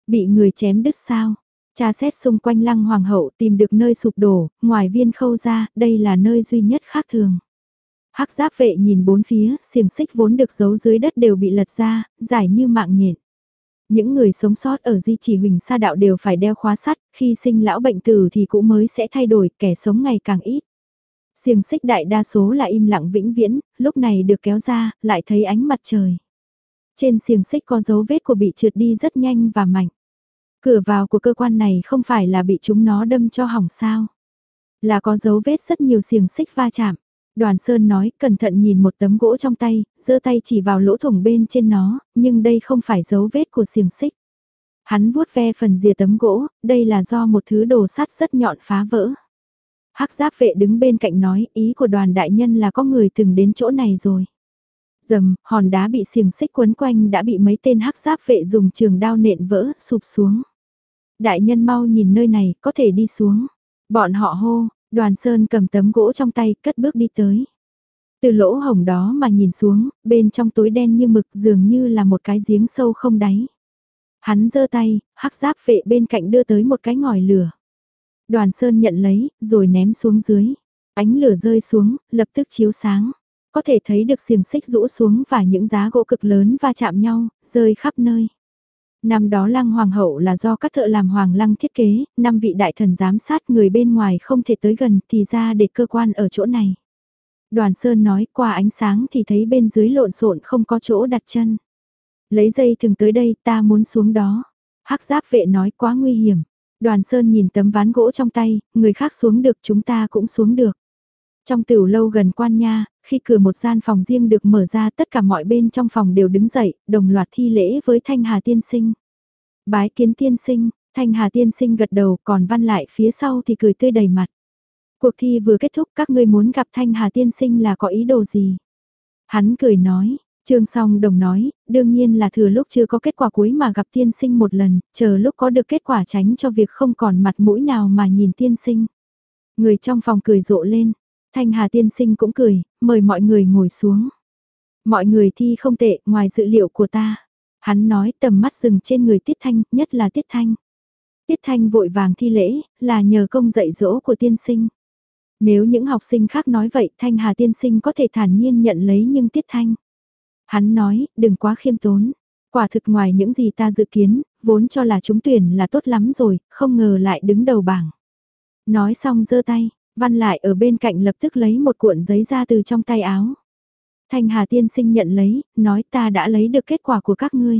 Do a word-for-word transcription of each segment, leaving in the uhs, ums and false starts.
Bị người chém đứt sao? Tra xét xung quanh Lăng Hoàng hậu tìm được nơi sụp đổ, ngoài viên khâu ra, đây là nơi duy nhất khác thường. Hắc giáp vệ nhìn bốn phía, xiềng xích vốn được giấu dưới đất đều bị lật ra, dài như mạng nhện. Những người sống sót ở di chỉ Huỳnh Sa Đạo đều phải đeo khóa sắt, khi sinh lão bệnh tử thì cũ mới sẽ thay đổi, kẻ sống ngày càng ít. Xiềng xích đại đa số là im lặng vĩnh viễn, lúc này được kéo ra, lại thấy ánh mặt trời. Trên xiềng xích có dấu vết của bị trượt đi rất nhanh và mạnh. Cửa vào của cơ quan này không phải là bị chúng nó đâm cho hỏng sao. Là có dấu vết rất nhiều xiềng xích va chạm. Đoàn Sơn nói, cẩn thận nhìn một tấm gỗ trong tay, giơ tay chỉ vào lỗ thủng bên trên nó, nhưng đây không phải dấu vết của xiềng xích. Hắn vuốt ve phần rìa tấm gỗ, đây là do một thứ đồ sắt rất nhọn phá vỡ. Hắc giáp vệ đứng bên cạnh nói, ý của đoàn đại nhân là có người từng đến chỗ này rồi. Dầm, hòn đá bị xiềng xích quấn quanh đã bị mấy tên hắc giáp vệ dùng trường đao nện vỡ, sụp xuống. Đại nhân mau nhìn nơi này, có thể đi xuống. Bọn họ hô, Đoàn Sơn cầm tấm gỗ trong tay, cất bước đi tới. Từ lỗ hổng đó mà nhìn xuống, bên trong tối đen như mực dường như là một cái giếng sâu không đáy. Hắn giơ tay, hắc giáp vệ bên cạnh đưa tới một cái ngòi lửa. Đoàn Sơn nhận lấy, rồi ném xuống dưới. Ánh lửa rơi xuống, lập tức chiếu sáng. Có thể thấy được xiềng xích rũ xuống và những giá gỗ cực lớn va chạm nhau, rơi khắp nơi. Năm đó Lăng Hoàng hậu là do các thợ làm Hoàng Lăng thiết kế, năm vị đại thần giám sát người bên ngoài không thể tới gần thì ra để cơ quan ở chỗ này. Đoàn Sơn nói qua ánh sáng thì thấy bên dưới lộn xộn không có chỗ đặt chân. Lấy dây thừng tới đây ta muốn xuống đó. Hắc giáp vệ nói quá nguy hiểm. Đoàn Sơn nhìn tấm ván gỗ trong tay, người khác xuống được chúng ta cũng xuống được. Trong tửu lâu gần quan nha, khi cửa một gian phòng riêng được mở ra tất cả mọi bên trong phòng đều đứng dậy, đồng loạt thi lễ với Thanh Hà tiên sinh. Bái kiến tiên sinh, Thanh Hà tiên sinh gật đầu còn Văn lại phía sau thì cười tươi đầy mặt. Cuộc thi vừa kết thúc các ngươi muốn gặp Thanh Hà tiên sinh là có ý đồ gì? Hắn cười nói, Trương Song Đồng nói, đương nhiên là thừa lúc chưa có kết quả cuối mà gặp tiên sinh một lần, chờ lúc có được kết quả tránh cho việc không còn mặt mũi nào mà nhìn tiên sinh. Người trong phòng cười rộ lên. Thanh Hà tiên sinh cũng cười, mời mọi người ngồi xuống. Mọi người thi không tệ, ngoài dự liệu của ta. Hắn nói tầm mắt dừng trên người Tiết Thanh, nhất là Tiết Thanh. Tiết Thanh vội vàng thi lễ, là nhờ công dạy dỗ của tiên sinh. Nếu những học sinh khác nói vậy, Thanh Hà tiên sinh có thể thản nhiên nhận lấy nhưng Tiết Thanh. Hắn nói, đừng quá khiêm tốn. Quả thực ngoài những gì ta dự kiến, vốn cho là trúng tuyển là tốt lắm rồi, không ngờ lại đứng đầu bảng. Nói xong giơ tay. Văn lại ở bên cạnh lập tức lấy một cuộn giấy ra từ trong tay áo. Thanh Hà tiên sinh nhận lấy, nói ta đã lấy được kết quả của các ngươi.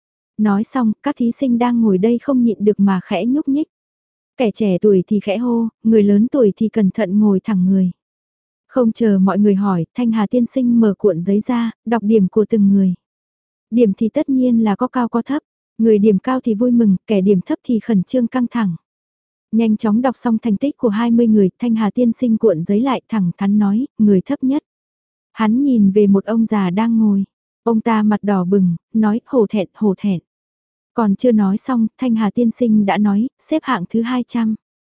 Nói xong, các thí sinh đang ngồi đây không nhịn được mà khẽ nhúc nhích. Kẻ trẻ tuổi thì khẽ hô, người lớn tuổi thì cẩn thận ngồi thẳng người. Không chờ mọi người hỏi, Thanh Hà tiên sinh mở cuộn giấy ra, đọc điểm của từng người. Điểm thì tất nhiên là có cao có thấp, người điểm cao thì vui mừng, kẻ điểm thấp thì khẩn trương căng thẳng. Nhanh chóng đọc xong thành tích của hai mươi người, Thanh Hà tiên sinh cuộn giấy lại thẳng thắn nói, người thấp nhất. Hắn nhìn về một ông già đang ngồi. Ông ta mặt đỏ bừng, nói hổ thẹn hổ thẹn. Còn chưa nói xong, Thanh Hà tiên sinh đã nói, xếp hạng thứ hai trăm.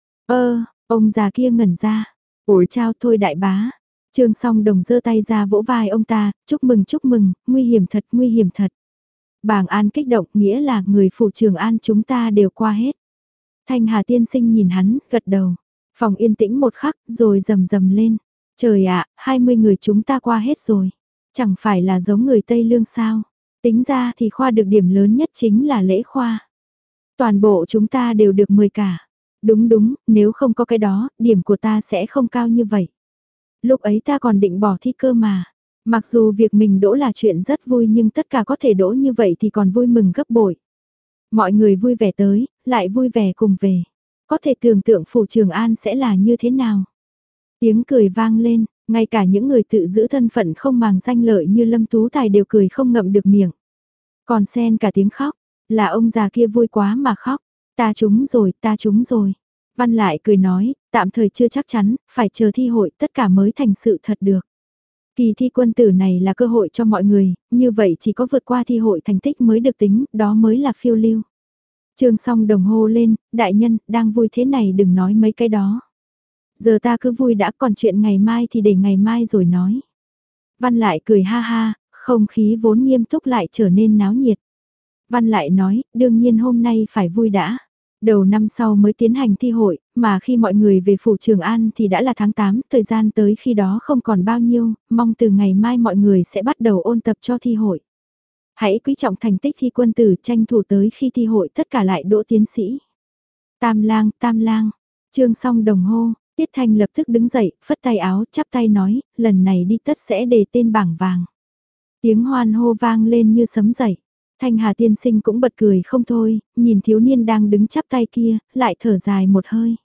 Ơ, ông già kia ngẩn ra. Ủi chao thôi đại bá. Trương Song Đồng giơ tay ra vỗ vai ông ta, chúc mừng chúc mừng, nguy hiểm thật nguy hiểm thật. Bàng An kích động nghĩa là người phụ Trường An chúng ta đều qua hết. Thanh Hà tiên sinh nhìn hắn, gật đầu. Phòng yên tĩnh một khắc, rồi rầm rầm lên. Trời ạ, hai mươi người chúng ta qua hết rồi. Chẳng phải là giống người Tây Lương sao? Tính ra thì khoa được điểm lớn nhất chính là lễ khoa. Toàn bộ chúng ta đều được mười cả. Đúng đúng, nếu không có cái đó, điểm của ta sẽ không cao như vậy. Lúc ấy ta còn định bỏ thi cơ mà. Mặc dù việc mình đỗ là chuyện rất vui nhưng tất cả có thể đỗ như vậy thì còn vui mừng gấp bội. Mọi người vui vẻ tới, lại vui vẻ cùng về. Có thể tưởng tượng phủ Trường An sẽ là như thế nào. Tiếng cười vang lên, ngay cả những người tự giữ thân phận không màng danh lợi như Lâm Tú Tài đều cười không ngậm được miệng. Còn xen cả tiếng khóc, là ông già kia vui quá mà khóc. Ta trúng rồi, ta trúng rồi. Văn lại cười nói, tạm thời chưa chắc chắn, phải chờ thi hội tất cả mới thành sự thật được. Kỳ thi quân tử này là cơ hội cho mọi người, như vậy chỉ có vượt qua thi hội thành tích mới được tính, đó mới là phiêu lưu. Trương Song Đồng hô lên, đại nhân, đang vui thế này đừng nói mấy cái đó. Giờ ta cứ vui đã, còn chuyện ngày mai thì để ngày mai rồi nói. Văn lại cười ha ha, không khí vốn nghiêm túc lại trở nên náo nhiệt. Văn lại nói, đương nhiên hôm nay phải vui đã. Đầu năm sau mới tiến hành thi hội, mà khi mọi người về phủ Trường An thì đã là tháng tám, thời gian tới khi đó không còn bao nhiêu, mong từ ngày mai mọi người sẽ bắt đầu ôn tập cho thi hội. Hãy quý trọng thành tích thi quân tử, tranh thủ tới khi thi hội tất cả lại đỗ tiến sĩ. Tam lang, tam lang, chương xong đồng hô, Tiết Thanh lập tức đứng dậy, phất tay áo, chắp tay nói, lần này đi tất sẽ đề tên bảng vàng. Tiếng hoan hô vang lên như sấm dậy. Thanh Hà tiên sinh cũng bật cười không thôi, nhìn thiếu niên đang đứng chắp tay kia, lại thở dài một hơi.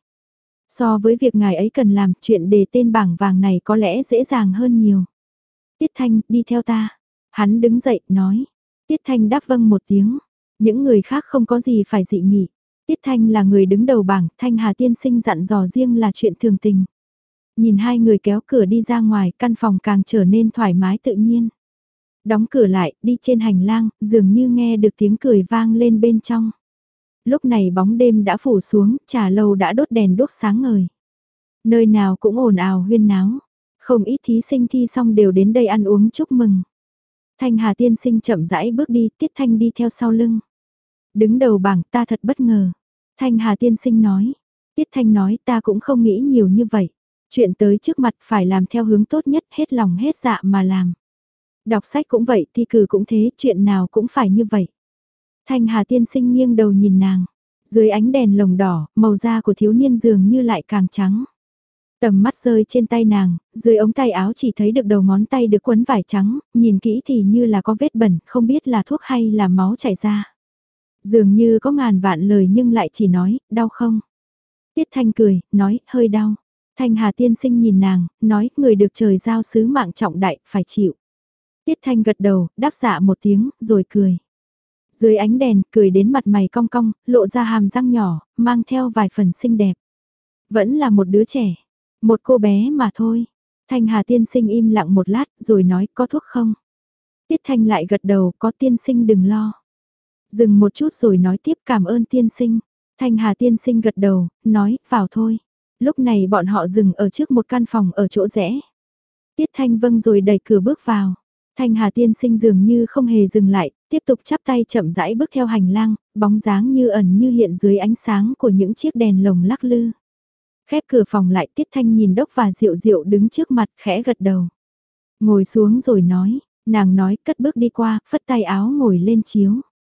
So với việc ngài ấy cần làm, chuyện đề tên bảng vàng này có lẽ dễ dàng hơn nhiều. Tiết Thanh, đi theo ta. Hắn đứng dậy, nói. Tiết Thanh đáp vâng một tiếng. Những người khác không có gì phải dị nghị. Tiết Thanh là người đứng đầu bảng, Thanh Hà tiên sinh dặn dò riêng là chuyện thường tình. Nhìn hai người kéo cửa đi ra ngoài, căn phòng càng trở nên thoải mái tự nhiên. Đóng cửa lại, đi trên hành lang, dường như nghe được tiếng cười vang lên bên trong. Lúc này bóng đêm đã phủ xuống, trà lâu đã đốt đèn đốt sáng ngời. Nơi nào cũng ồn ào huyên náo. Không ít thí sinh thi xong đều đến đây ăn uống chúc mừng. Thanh Hà tiên sinh chậm rãi bước đi, Tiết Thanh đi theo sau lưng. Đứng đầu bảng ta thật bất ngờ. Thanh Hà tiên sinh nói. Tiết Thanh nói ta cũng không nghĩ nhiều như vậy. Chuyện tới trước mặt phải làm theo hướng tốt nhất, hết lòng hết dạ mà làm. Đọc sách cũng vậy, thi cử cũng thế, chuyện nào cũng phải như vậy. Thanh Hà tiên sinh nghiêng đầu nhìn nàng. Dưới ánh đèn lồng đỏ, màu da của thiếu niên dường như lại càng trắng. Tầm mắt rơi trên tay nàng, dưới ống tay áo chỉ thấy được đầu ngón tay được quấn vải trắng, nhìn kỹ thì như là có vết bẩn, không biết là thuốc hay là máu chảy ra. Dường như có ngàn vạn lời nhưng lại chỉ nói, đau không? Tiết Thanh cười, nói, hơi đau. Thanh Hà tiên sinh nhìn nàng, nói, người được trời giao sứ mạng trọng đại, phải chịu. Tiết Thanh gật đầu, đáp dạ một tiếng, rồi cười. Dưới ánh đèn, cười đến mặt mày cong cong, lộ ra hàm răng nhỏ, mang theo vài phần xinh đẹp. Vẫn là một đứa trẻ, một cô bé mà thôi. Thanh Hà tiên sinh im lặng một lát, rồi nói, có thuốc không? Tiết Thanh lại gật đầu, có tiên sinh đừng lo. Dừng một chút rồi nói tiếp cảm ơn tiên sinh. Thanh Hà tiên sinh gật đầu, nói, vào thôi. Lúc này bọn họ dừng ở trước một căn phòng ở chỗ rẽ. Tiết Thanh vâng rồi đẩy cửa bước vào. Thanh Hà tiên sinh dường như không hề dừng lại, tiếp tục chắp tay chậm rãi bước theo hành lang, bóng dáng như ẩn như hiện dưới ánh sáng của những chiếc đèn lồng lắc lư. Khép cửa phòng lại, Tiết Thanh nhìn Đốc và Diệu Diệu đứng trước mặt, khẽ gật đầu. Ngồi xuống rồi nói, nàng nói cất bước đi qua, phất tay áo ngồi lên chiếu.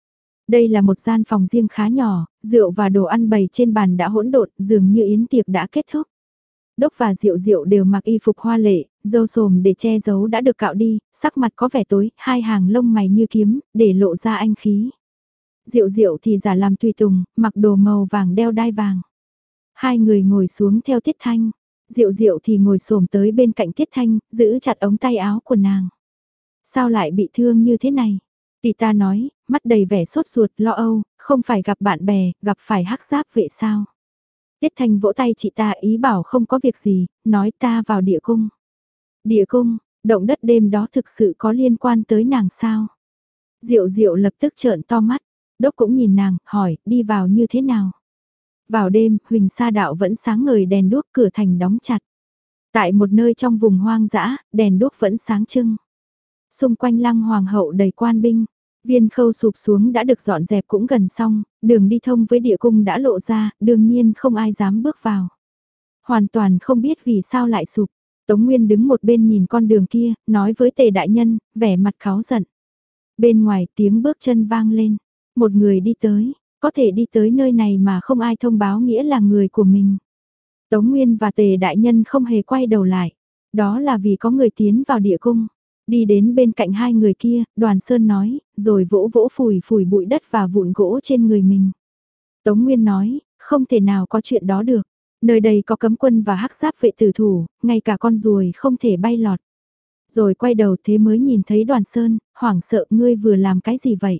Đây là một gian phòng riêng khá nhỏ, rượu và đồ ăn bày trên bàn đã hỗn độn, dường như yến tiệc đã kết thúc. Đốc và Diệu Diệu đều mặc y phục hoa lệ, râu xồm để che giấu đã được cạo đi, sắc mặt có vẻ tối, hai hàng lông mày như kiếm, để lộ ra anh khí. Diệu Diệu thì giả làm tùy tùng, mặc đồ màu vàng đeo đai vàng. Hai người ngồi xuống theo Tiết Thanh, Diệu Diệu thì ngồi xổm tới bên cạnh Tiết Thanh, giữ chặt ống tay áo của nàng. Sao lại bị thương như thế này? Tỷ ta nói, mắt đầy vẻ sốt ruột, lo âu, không phải gặp bạn bè, gặp phải hắc giáp vệ sao? Tiết Thanh vỗ tay chị ta ý bảo không có việc gì, nói ta vào địa cung. Địa cung, động đất đêm đó thực sự có liên quan tới nàng sao? Diệu Diệu lập tức trợn to mắt, Đốc cũng nhìn nàng, hỏi, đi vào như thế nào? Vào đêm, Huỳnh Sa Đạo vẫn sáng ngời đèn đuốc, cửa thành đóng chặt. Tại một nơi trong vùng hoang dã, đèn đuốc vẫn sáng trưng. Xung quanh Lăng Hoàng hậu đầy quan binh, viên khâu sụp xuống đã được dọn dẹp cũng gần xong, đường đi thông với địa cung đã lộ ra, đương nhiên không ai dám bước vào. Hoàn toàn không biết vì sao lại sụp. Tống Nguyên đứng một bên nhìn con đường kia, nói với Tề đại nhân, vẻ mặt cáu giận. Bên ngoài tiếng bước chân vang lên, một người đi tới, có thể đi tới nơi này mà không ai thông báo nghĩa là người của mình. Tống Nguyên và Tề đại nhân không hề quay đầu lại, đó là vì có người tiến vào địa cung. Đi đến bên cạnh hai người kia, Đoàn Sơn nói, rồi vỗ vỗ phủi phủi bụi đất và vụn gỗ trên người mình. Tống Nguyên nói, không thể nào có chuyện đó được. Nơi đây có cấm quân và hắc giáp vệ tử thủ, ngay cả con ruồi không thể bay lọt. Rồi quay đầu thế mới nhìn thấy Đoàn Sơn, hoảng sợ ngươi vừa làm cái gì vậy?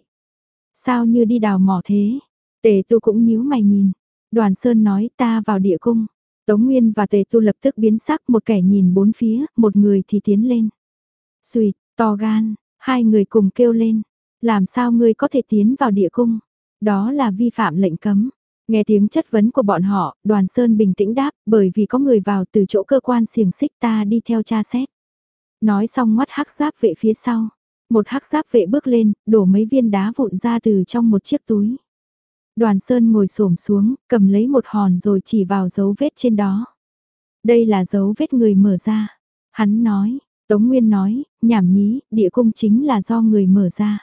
Sao như đi đào mỏ thế? Tề Tu cũng nhíu mày nhìn. Đoàn Sơn nói ta vào địa cung. Tống Nguyên và Tề Tu lập tức biến sắc, một kẻ nhìn bốn phía, một người thì tiến lên. Xùi, to gan, hai người cùng kêu lên. Làm sao ngươi có thể tiến vào địa cung? Đó là vi phạm lệnh cấm. Nghe tiếng chất vấn của bọn họ, Đoàn Sơn bình tĩnh đáp, bởi vì có người vào từ chỗ cơ quan xiềng xích ta đi theo tra xét. Nói xong ngoắt hắc giáp vệ phía sau. Một hắc giáp vệ bước lên, đổ mấy viên đá vụn ra từ trong một chiếc túi. Đoàn Sơn ngồi xổm xuống, cầm lấy một hòn rồi chỉ vào dấu vết trên đó. Đây là dấu vết người mở ra. Hắn nói, Tống Nguyên nói, nhảm nhí, địa cung chính là do người mở ra.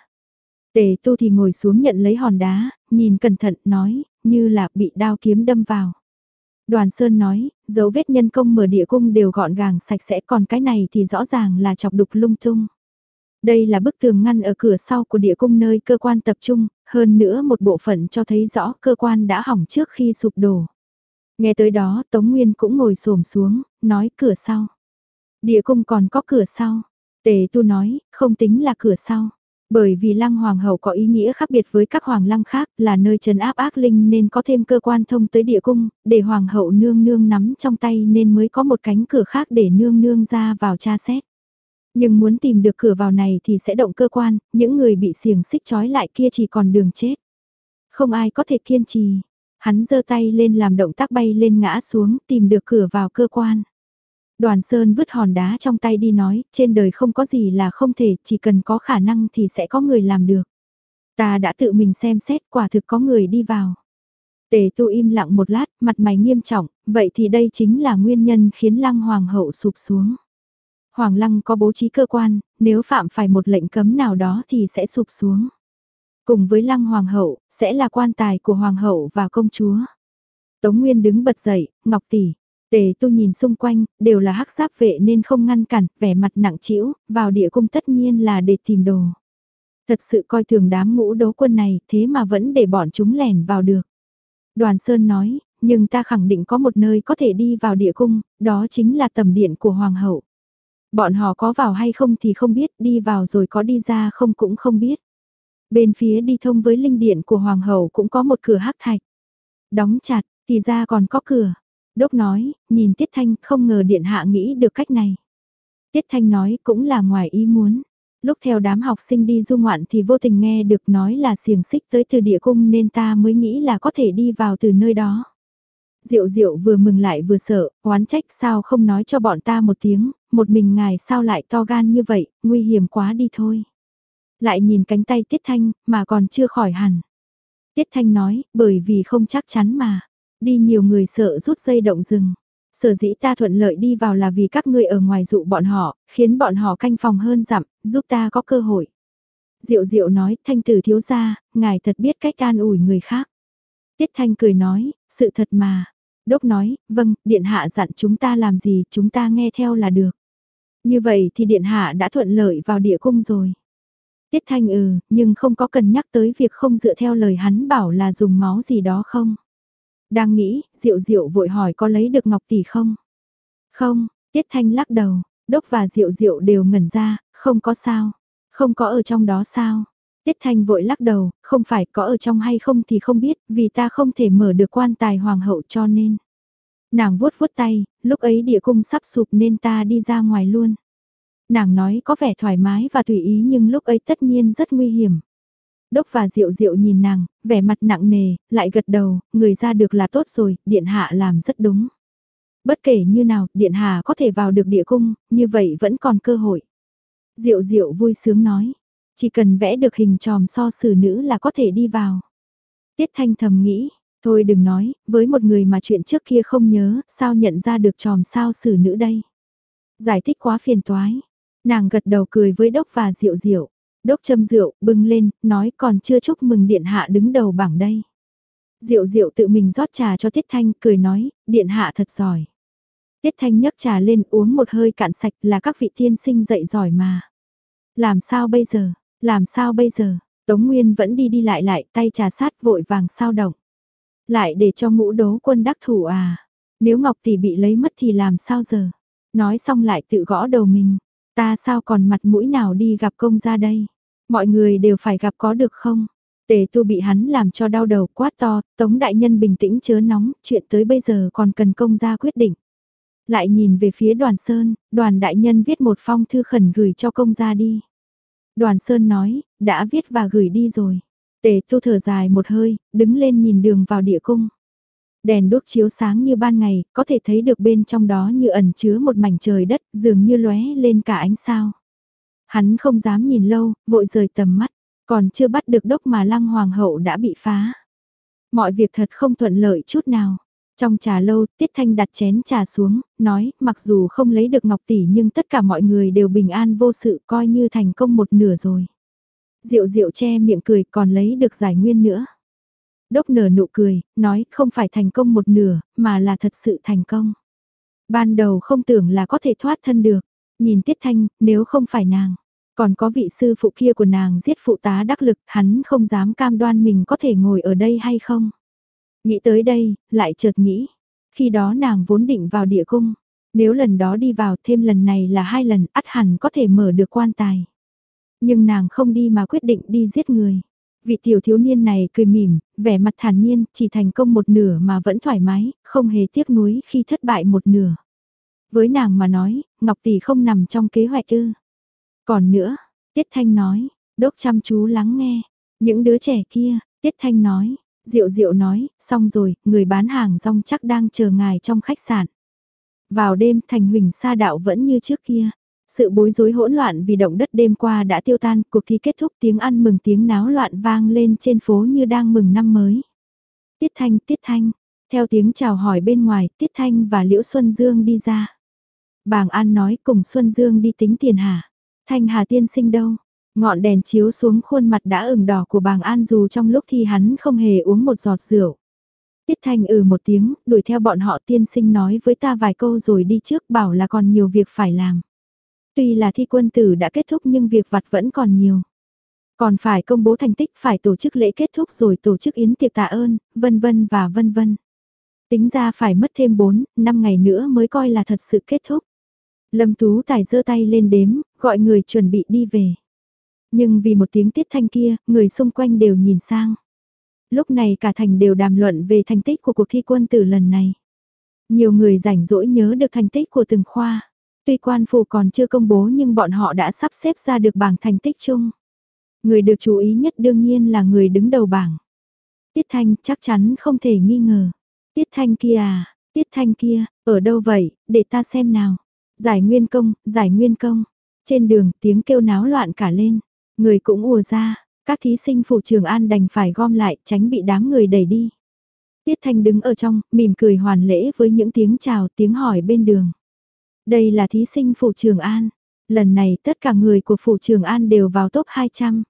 Tề Tu thì ngồi xuống nhận lấy hòn đá, nhìn cẩn thận nói, như là bị đao kiếm đâm vào. Đoàn Sơn nói, dấu vết nhân công mở địa cung đều gọn gàng sạch sẽ, còn cái này thì rõ ràng là chọc đục lung tung. Đây là bức tường ngăn ở cửa sau của địa cung nơi cơ quan tập trung, hơn nữa một bộ phận cho thấy rõ cơ quan đã hỏng trước khi sụp đổ. Nghe tới đó Tống Nguyên cũng ngồi xổm xuống, nói cửa sau. Địa cung còn có cửa sau. Tề Tu nói, không tính là cửa sau. Bởi vì lăng hoàng hậu có ý nghĩa khác biệt với các hoàng lăng khác, là nơi trấn áp ác linh nên có thêm cơ quan thông tới địa cung, để hoàng hậu nương nương nắm trong tay nên mới có một cánh cửa khác để nương nương ra vào tra xét. Nhưng muốn tìm được cửa vào này thì sẽ động cơ quan, những người bị xiềng xích trói lại kia chỉ còn đường chết. Không ai có thể kiên trì. Hắn giơ tay lên làm động tác bay lên ngã xuống, tìm được cửa vào cơ quan. Đoàn Sơn vứt hòn đá trong tay đi nói, trên đời không có gì là không thể, chỉ cần có khả năng thì sẽ có người làm được. Ta đã tự mình xem xét, quả thực có người đi vào. Tề Tu im lặng một lát, mặt mày nghiêm trọng, vậy thì đây chính là nguyên nhân khiến lăng hoàng hậu sụp xuống. Hoàng lăng có bố trí cơ quan, nếu phạm phải một lệnh cấm nào đó thì sẽ sụp xuống. Cùng với lăng hoàng hậu, sẽ là quan tài của hoàng hậu và công chúa. Tống Nguyên đứng bật dậy, Ngọc tỷ. Tề Tu nhìn xung quanh, đều là hắc giáp vệ nên không ngăn cản, vẻ mặt nặng trĩu, vào địa cung tất nhiên là để tìm đồ. Thật sự coi thường đám ngũ đấu quân này, thế mà vẫn để bọn chúng lẻn vào được. Đoàn Sơn nói, nhưng ta khẳng định có một nơi có thể đi vào địa cung, đó chính là tầm điện của hoàng hậu. Bọn họ có vào hay không thì không biết, đi vào rồi có đi ra không cũng không biết. Bên phía đi thông với linh điện của hoàng hậu cũng có một cửa hắc thạch. Đóng chặt, thì ra còn có cửa. Đốc nói, nhìn Tiết Thanh không ngờ điện hạ nghĩ được cách này. Tiết Thanh nói cũng là ngoài ý muốn. Lúc theo đám học sinh đi du ngoạn thì vô tình nghe được nói là xiềng xích tới từ địa cung nên ta mới nghĩ là có thể đi vào từ nơi đó. Diệu Diệu vừa mừng lại vừa sợ, oán trách sao không nói cho bọn ta một tiếng, một mình ngài sao lại to gan như vậy, nguy hiểm quá đi thôi. Lại nhìn cánh tay Tiết Thanh, mà còn chưa khỏi hẳn. Tiết Thanh nói, bởi vì không chắc chắn mà. Đi nhiều người sợ rút dây động rừng. Sở dĩ ta thuận lợi đi vào là vì các ngươi ở ngoài dụ bọn họ, khiến bọn họ canh phòng hơn dặm, giúp ta có cơ hội. Diệu Diệu nói, Thanh tử thiếu gia, ngài thật biết cách an ủi người khác. Tiết Thanh cười nói, sự thật mà. Đốc nói, vâng, điện hạ dặn chúng ta làm gì, chúng ta nghe theo là được. Như vậy thì điện hạ đã thuận lợi vào địa cung rồi. Tiết Thanh ừ, nhưng không có cần nhắc tới việc không dựa theo lời hắn bảo là dùng máu gì đó không. Đang nghĩ, Diệu Diệu vội hỏi có lấy được Ngọc tỷ không? Không, Tiết Thanh lắc đầu, Đốc và Diệu Diệu đều ngẩn ra, không có sao. Không có ở trong đó sao? Tiết Thanh vội lắc đầu, không phải có ở trong hay không thì không biết, vì ta không thể mở được quan tài hoàng hậu cho nên. Nàng vuốt vuốt tay, lúc ấy địa cung sắp sụp nên ta đi ra ngoài luôn. Nàng nói có vẻ thoải mái và tùy ý nhưng lúc ấy tất nhiên rất nguy hiểm. Đốc và Diệu Diệu nhìn nàng, vẻ mặt nặng nề, lại gật đầu, người ra được là tốt rồi, điện hạ làm rất đúng. Bất kể như nào, điện hạ có thể vào được địa cung, như vậy vẫn còn cơ hội. Diệu Diệu vui sướng nói, chỉ cần vẽ được hình tròm so xử nữ là có thể đi vào. Tiết Thanh thầm nghĩ, thôi đừng nói, với một người mà chuyện trước kia không nhớ, sao nhận ra được tròm sao xử nữ đây. Giải thích quá phiền toái. Nàng gật đầu cười với Đốc và Diệu Diệu. Đốc châm rượu, bưng lên, nói còn chưa chúc mừng điện hạ đứng đầu bảng đây. Diệu Diệu tự mình rót trà cho Tiết Thanh, cười nói, điện hạ thật giỏi. Tiết Thanh nhấc trà lên uống một hơi cạn sạch là các vị tiên sinh dạy giỏi mà. Làm sao bây giờ, làm sao bây giờ, Tống Nguyên vẫn đi đi lại lại tay trà sát vội vàng sao động. Lại để cho ngũ đố quân đắc thủ à, nếu Ngọc tỷ bị lấy mất thì làm sao giờ. Nói xong lại tự gõ đầu mình. Ta sao còn mặt mũi nào đi gặp công gia đây? Mọi người đều phải gặp có được không? Tề Tu bị hắn làm cho đau đầu quát to, Tống đại nhân bình tĩnh chớ nóng, chuyện tới bây giờ còn cần công gia quyết định. Lại nhìn về phía Đoàn Sơn, Đoàn đại nhân viết một phong thư khẩn gửi cho công gia đi. Đoàn Sơn nói, đã viết và gửi đi rồi. Tề Tu thở dài một hơi, đứng lên nhìn đường vào địa cung. Đèn đuốc chiếu sáng như ban ngày, có thể thấy được bên trong đó như ẩn chứa một mảnh trời đất, dường như lóe lên cả ánh sao. Hắn không dám nhìn lâu, vội rời tầm mắt, còn chưa bắt được đốc mà Lăng Hoàng hậu đã bị phá. Mọi việc thật không thuận lợi chút nào. Trong trà lâu, Tiết Thanh đặt chén trà xuống, nói, mặc dù không lấy được Ngọc Tỷ nhưng tất cả mọi người đều bình an vô sự, coi như thành công một nửa rồi. Diệu Diệu che miệng cười, còn lấy được giải nguyên nữa. Đốc nở nụ cười, nói, không phải thành công một nửa, mà là thật sự thành công. Ban đầu không tưởng là có thể thoát thân được. Nhìn Tiết Thanh, nếu không phải nàng, còn có vị sư phụ kia của nàng giết phụ tá đắc lực, hắn không dám cam đoan mình có thể ngồi ở đây hay không. Nghĩ tới đây, lại chợt nghĩ, khi đó nàng vốn định vào địa cung, nếu lần đó đi vào thêm lần này là hai lần, ắt hẳn có thể mở được quan tài. Nhưng nàng không đi mà quyết định đi giết người. Vị tiểu thiếu niên này cười mỉm, vẻ mặt thản nhiên, chỉ thành công một nửa mà vẫn thoải mái, không hề tiếc nuối khi thất bại một nửa. Với nàng mà nói, Ngọc Tỷ không nằm trong kế hoạch ư. Còn nữa, Tiết Thanh nói, đốc chăm chú lắng nghe, những đứa trẻ kia, Tiết Thanh nói, Diệu Diệu nói, xong rồi, người bán hàng rong chắc đang chờ ngài trong khách sạn. Vào đêm, Thành Huỳnh Sa đạo vẫn như trước kia. Sự bối rối hỗn loạn vì động đất đêm qua đã tiêu tan, cuộc thi kết thúc, tiếng ăn mừng tiếng náo loạn vang lên trên phố như đang mừng năm mới. Tiết Thanh, Tiết Thanh, theo tiếng chào hỏi bên ngoài, Tiết Thanh và Liễu Xuân Dương đi ra. Bàng An nói cùng Xuân Dương đi tính tiền hả? Thanh Hà tiên sinh đâu? Ngọn đèn chiếu xuống khuôn mặt đã ửng đỏ của Bàng An dù trong lúc thì hắn không hề uống một giọt rượu. Tiết Thanh ừ một tiếng, đuổi theo bọn họ, tiên sinh nói với ta vài câu rồi đi trước, bảo là còn nhiều việc phải làm. Tuy là thi quân tử đã kết thúc nhưng việc vặt vẫn còn nhiều. Còn phải công bố thành tích, phải tổ chức lễ kết thúc rồi tổ chức yến tiệc tạ ơn, vân vân và vân vân. Tính ra phải mất thêm bốn, năm ngày nữa mới coi là thật sự kết thúc. Lâm Tú Tài giơ tay lên đếm, gọi người chuẩn bị đi về. Nhưng vì một tiếng Tiết Thanh kia, người xung quanh đều nhìn sang. Lúc này cả thành đều đàm luận về thành tích của cuộc thi quân tử lần này. Nhiều người rảnh rỗi nhớ được thành tích của từng khoa. Tuy quan phủ còn chưa công bố nhưng bọn họ đã sắp xếp ra được bảng thành tích chung. Người được chú ý nhất đương nhiên là người đứng đầu bảng. Tiết Thanh chắc chắn không thể nghi ngờ. Tiết Thanh kia à, Tiết Thanh kia, ở đâu vậy, để ta xem nào. Giải nguyên công, giải nguyên công. Trên đường tiếng kêu náo loạn cả lên. Người cũng ùa ra, các thí sinh phủ Trường An đành phải gom lại tránh bị đám người đẩy đi. Tiết Thanh đứng ở trong, mỉm cười hoàn lễ với những tiếng chào tiếng hỏi bên đường. Đây là thí sinh phủ Trường An. Lần này tất cả người của phủ Trường An đều vào top hai trăm.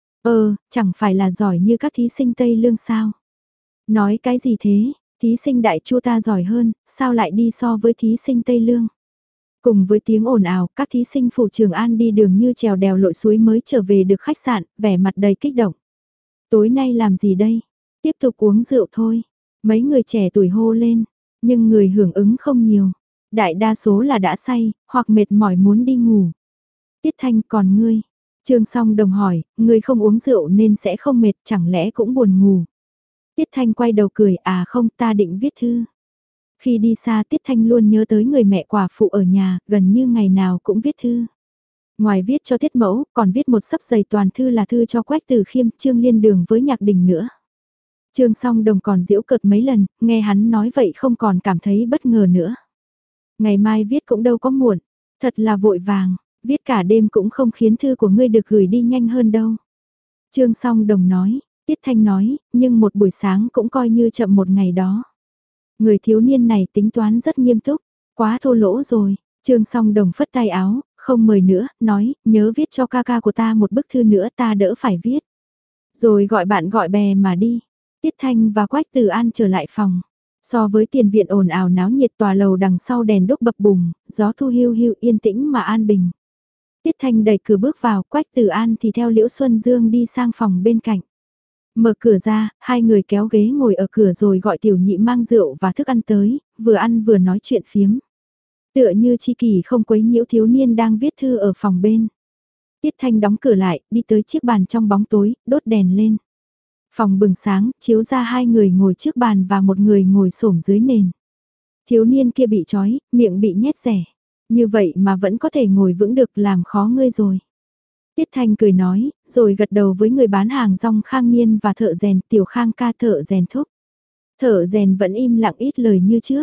Ờ, chẳng phải là giỏi như các thí sinh Tây Lương sao? Nói cái gì thế? Thí sinh Đại Chu ta giỏi hơn, sao lại đi so với thí sinh Tây Lương? Cùng với tiếng ồn ào, các thí sinh phủ Trường An đi đường như trèo đèo lội suối mới trở về được khách sạn, vẻ mặt đầy kích động. Tối nay làm gì đây? Tiếp tục uống rượu thôi. Mấy người trẻ tuổi hô lên, nhưng người hưởng ứng không nhiều. Đại đa số là đã say, hoặc mệt mỏi muốn đi ngủ. Tiết Thanh còn ngươi. Trương Song Đồng hỏi, ngươi không uống rượu nên sẽ không mệt, chẳng lẽ cũng buồn ngủ. Tiết Thanh quay đầu cười, à không, ta định viết thư. Khi đi xa Tiết Thanh luôn nhớ tới người mẹ quả phụ ở nhà, gần như ngày nào cũng viết thư. Ngoài viết cho Tiết Mẫu, còn viết một sấp dày toàn thư là thư cho Quách Từ Khiêm, Trương Liên Đường với Nhạc Đình nữa. Trương Song Đồng còn giễu cợt mấy lần, nghe hắn nói vậy không còn cảm thấy bất ngờ nữa. Ngày mai viết cũng đâu có muộn, thật là vội vàng, viết cả đêm cũng không khiến thư của ngươi được gửi đi nhanh hơn đâu. Trương Song Đồng nói, Tiết Thanh nói, nhưng một buổi sáng cũng coi như chậm một ngày đó. Người thiếu niên này tính toán rất nghiêm túc, quá thô lỗ rồi. Trương Song Đồng phất tay áo, không mời nữa, nói, nhớ viết cho ca ca của ta một bức thư nữa ta đỡ phải viết. Rồi gọi bạn gọi bè mà đi. Tiết Thanh và Quách Từ An trở lại phòng. So với tiền viện ồn ào náo nhiệt, tòa lầu đằng sau đèn đốt bập bùng, gió thu hiu hiu yên tĩnh mà an bình. Tiết Thanh đẩy cửa bước vào, Quách Từ An thì theo Liễu Xuân Dương đi sang phòng bên cạnh. Mở cửa ra, hai người kéo ghế ngồi ở cửa rồi gọi tiểu nhị mang rượu và thức ăn tới, vừa ăn vừa nói chuyện phiếm. Tựa như chi kỷ không quấy nhiễu thiếu niên đang viết thư ở phòng bên. Tiết Thanh đóng cửa lại, đi tới chiếc bàn trong bóng tối, đốt đèn lên. Phòng bừng sáng, chiếu ra hai người ngồi trước bàn và một người ngồi xổm dưới nền. Thiếu niên kia bị trói, miệng bị nhét rẻ. Như vậy mà vẫn có thể ngồi vững được, làm khó ngươi rồi. Tiết Thanh cười nói, rồi gật đầu với người bán hàng rong Khang Niên và thợ rèn, Tiểu Khang ca thợ rèn thúc. Thợ rèn vẫn im lặng ít lời như trước.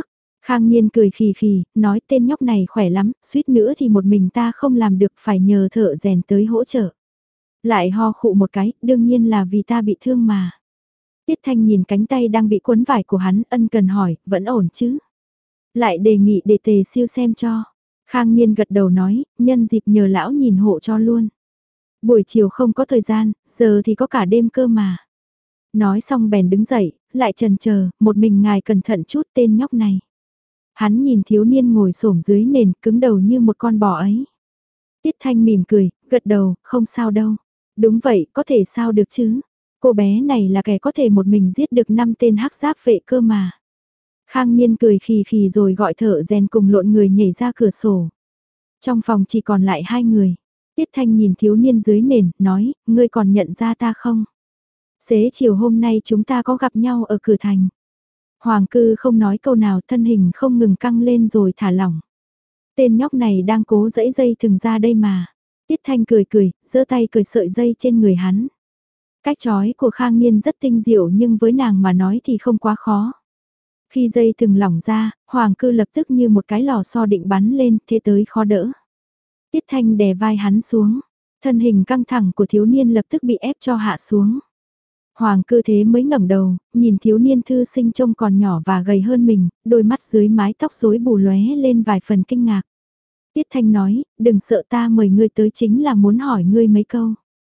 Khang Niên cười khì khì, nói tên nhóc này khỏe lắm, suýt nữa thì một mình ta không làm được phải nhờ thợ rèn tới hỗ trợ. Lại ho khụ một cái, đương nhiên là vì ta bị thương mà. Tiết Thanh nhìn cánh tay đang bị cuốn vải của hắn, ân cần hỏi, vẫn ổn chứ? Lại đề nghị để Tề Siêu xem cho. Khang Niên gật đầu nói, nhân dịp nhờ lão nhìn hộ cho luôn. Buổi chiều không có thời gian, giờ thì có cả đêm cơ mà. Nói xong bèn đứng dậy, lại chần chờ, một mình ngài cẩn thận chút tên nhóc này. Hắn nhìn thiếu niên ngồi xổm dưới nền, cứng đầu như một con bò ấy. Tiết Thanh mỉm cười, gật đầu, không sao đâu. Đúng vậy, có thể sao được chứ? Cô bé này là kẻ có thể một mình giết được năm tên hắc giáp vệ cơ mà. Khang Niên cười khì khì rồi gọi thợ rèn cùng lộn người nhảy ra cửa sổ. Trong phòng chỉ còn lại hai người. Tiết Thanh nhìn thiếu niên dưới nền, nói, ngươi còn nhận ra ta không? Xế chiều hôm nay chúng ta có gặp nhau ở cửa thành. Hoàng cư không nói câu nào, thân hình không ngừng căng lên rồi thả lỏng. Tên nhóc này đang cố dẫy dây thừng ra đây mà. Tiết Thanh cười cười, giơ tay cởi sợi dây trên người hắn. Cách trói của Khang Niên rất tinh diệu nhưng với nàng mà nói thì không quá khó. Khi dây thừng lỏng ra, Hoàng cư lập tức như một cái lò xo định bắn lên, thế tới khó đỡ. Tiết Thanh đè vai hắn xuống, thân hình căng thẳng của thiếu niên lập tức bị ép cho hạ xuống. Hoàng cư thế mới ngẩng đầu, nhìn thiếu niên thư sinh trông còn nhỏ và gầy hơn mình, đôi mắt dưới mái tóc rối bù lóe lên vài phần kinh ngạc. Tiết Thanh nói, đừng sợ, ta mời ngươi tới chính là muốn hỏi ngươi mấy câu.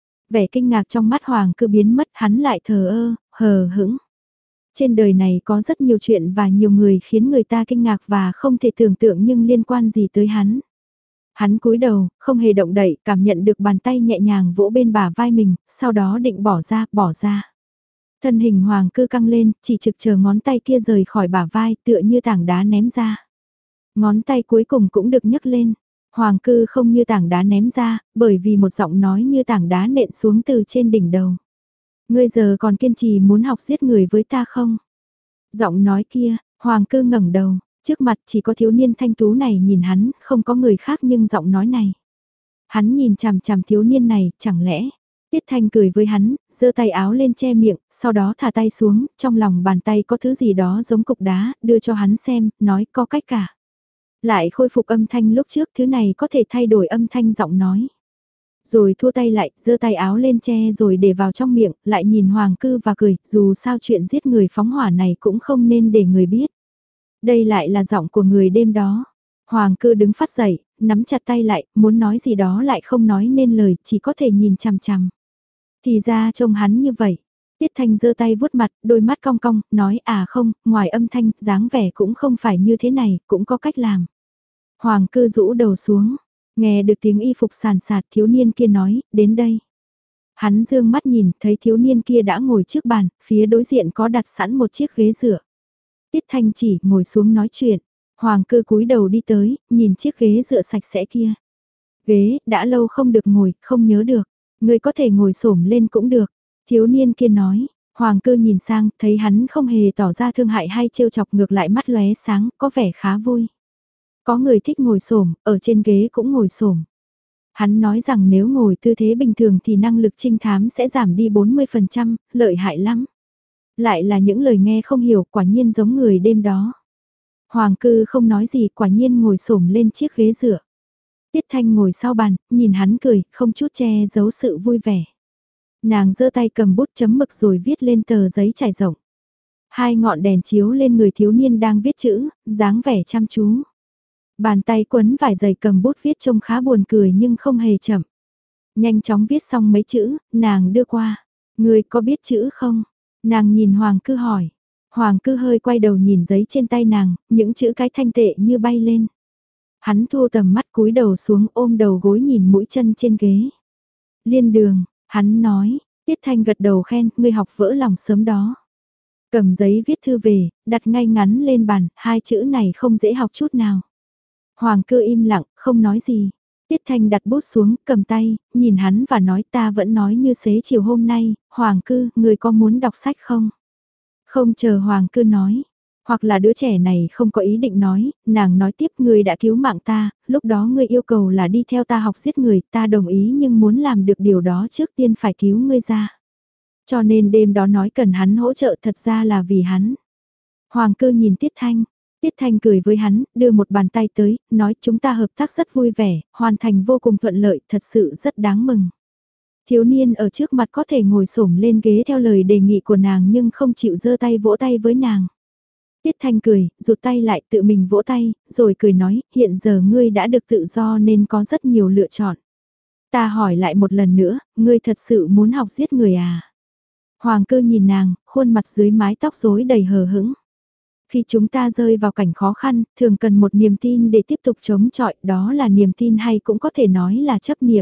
Vẻ kinh ngạc trong mắt Hoàng cư biến mất, hắn lại thờ ơ, hờ hững. Trên đời này có rất nhiều chuyện và nhiều người khiến người ta kinh ngạc và không thể tưởng tượng nhưng liên quan gì tới hắn. Hắn cúi đầu, không hề động đậy, cảm nhận được bàn tay nhẹ nhàng vỗ bên bả vai mình, sau đó định bỏ ra, bỏ ra. Thân hình Hoàng cư căng lên, chỉ trực chờ ngón tay kia rời khỏi bả vai tựa như tảng đá ném ra. Ngón tay cuối cùng cũng được nhấc lên. Hoàng cư không như tảng đá ném ra, bởi vì một giọng nói như tảng đá nện xuống từ trên đỉnh đầu. Ngươi giờ còn kiên trì muốn học giết người với ta không? Giọng nói kia, Hoàng cư ngẩng đầu, trước mặt chỉ có thiếu niên thanh tú này nhìn hắn, không có người khác nhưng giọng nói này. Hắn nhìn chằm chằm thiếu niên này, chẳng lẽ? Tiết Thanh cười với hắn, giơ tay áo lên che miệng, sau đó thả tay xuống, trong lòng bàn tay có thứ gì đó giống cục đá, đưa cho hắn xem, nói có cách cả. Lại khôi phục âm thanh lúc trước, thứ này có thể thay đổi âm thanh giọng nói. Rồi thua tay lại, giơ tay áo lên che rồi để vào trong miệng, lại nhìn Hoàng cư và cười, dù sao chuyện giết người phóng hỏa này cũng không nên để người biết. Đây lại là giọng của người đêm đó. Hoàng cư đứng phát dậy, nắm chặt tay lại, muốn nói gì đó lại không nói nên lời, chỉ có thể nhìn chằm chằm. Thì ra trông hắn như vậy. Tiết Thanh giơ tay vuốt mặt, đôi mắt cong cong, nói à không, ngoài âm thanh, dáng vẻ cũng không phải như thế này, cũng có cách làm. Hoàng cư rũ đầu xuống, nghe được tiếng y phục sàn sạt, thiếu niên kia nói, đến đây. Hắn dương mắt nhìn, thấy thiếu niên kia đã ngồi trước bàn, phía đối diện có đặt sẵn một chiếc ghế dựa. Tiết Thanh chỉ, ngồi xuống nói chuyện. Hoàng cư cúi đầu đi tới, nhìn chiếc ghế dựa sạch sẽ kia. Ghế, đã lâu không được ngồi, không nhớ được. Người có thể ngồi xổm lên cũng được. Thiếu niên kia nói, Hoàng cư nhìn sang, thấy hắn không hề tỏ ra thương hại hay trêu chọc, ngược lại mắt lóe sáng, có vẻ khá vui. Có người thích ngồi xổm, ở trên ghế cũng ngồi xổm. Hắn nói rằng nếu ngồi tư thế bình thường thì năng lực trinh thám sẽ giảm đi bốn mươi phần trăm, lợi hại lắm. Lại là những lời nghe không hiểu, quả nhiên giống người đêm đó. Hoàng cư không nói gì, quả nhiên ngồi xổm lên chiếc ghế dựa. Tiết Thanh ngồi sau bàn, nhìn hắn cười, không chút che giấu sự vui vẻ. Nàng giơ tay cầm bút chấm mực rồi viết lên tờ giấy trải rộng. Hai ngọn đèn chiếu lên người thiếu niên đang viết chữ, dáng vẻ chăm chú. Bàn tay quấn vải dày cầm bút viết trông khá buồn cười nhưng không hề chậm. Nhanh chóng viết xong mấy chữ, nàng đưa qua. Người có biết chữ không? Nàng nhìn Hoàng cư hỏi. Hoàng cư hơi quay đầu nhìn giấy trên tay nàng, những chữ cái thanh tệ như bay lên. Hắn thu tầm mắt cúi đầu xuống ôm đầu gối nhìn mũi chân trên ghế. Liên đường, hắn nói, Tiết Thanh gật đầu khen, ngươi học vỡ lòng sớm đó. Cầm giấy viết thư về, đặt ngay ngắn lên bàn, hai chữ này không dễ học chút nào. Hoàng cư im lặng, không nói gì. Tiết Thanh đặt bút xuống, cầm tay, nhìn hắn và nói ta vẫn nói như xế chiều hôm nay, Hoàng cư, người có muốn đọc sách không? Không chờ Hoàng cư nói. Hoặc là đứa trẻ này không có ý định nói, nàng nói tiếp ngươi đã cứu mạng ta, lúc đó ngươi yêu cầu là đi theo ta học giết người, ta đồng ý nhưng muốn làm được điều đó trước tiên phải cứu ngươi ra. Cho nên đêm đó nói cần hắn hỗ trợ thật ra là vì hắn. Hoàng cư nhìn Tiết Thanh, Tiết Thanh cười với hắn, đưa một bàn tay tới, nói chúng ta hợp tác rất vui vẻ, hoàn thành vô cùng thuận lợi, thật sự rất đáng mừng. Thiếu niên ở trước mặt có thể ngồi xổm lên ghế theo lời đề nghị của nàng nhưng không chịu giơ tay vỗ tay với nàng. Tiết Thanh cười, rụt tay lại tự mình vỗ tay, rồi cười nói, hiện giờ ngươi đã được tự do nên có rất nhiều lựa chọn. Ta hỏi lại một lần nữa, ngươi thật sự muốn học giết người à? Hoàng cư nhìn nàng, khuôn mặt dưới mái tóc rối đầy hờ hững. Khi chúng ta rơi vào cảnh khó khăn, thường cần một niềm tin để tiếp tục chống chọi, đó là niềm tin hay cũng có thể nói là chấp niệm.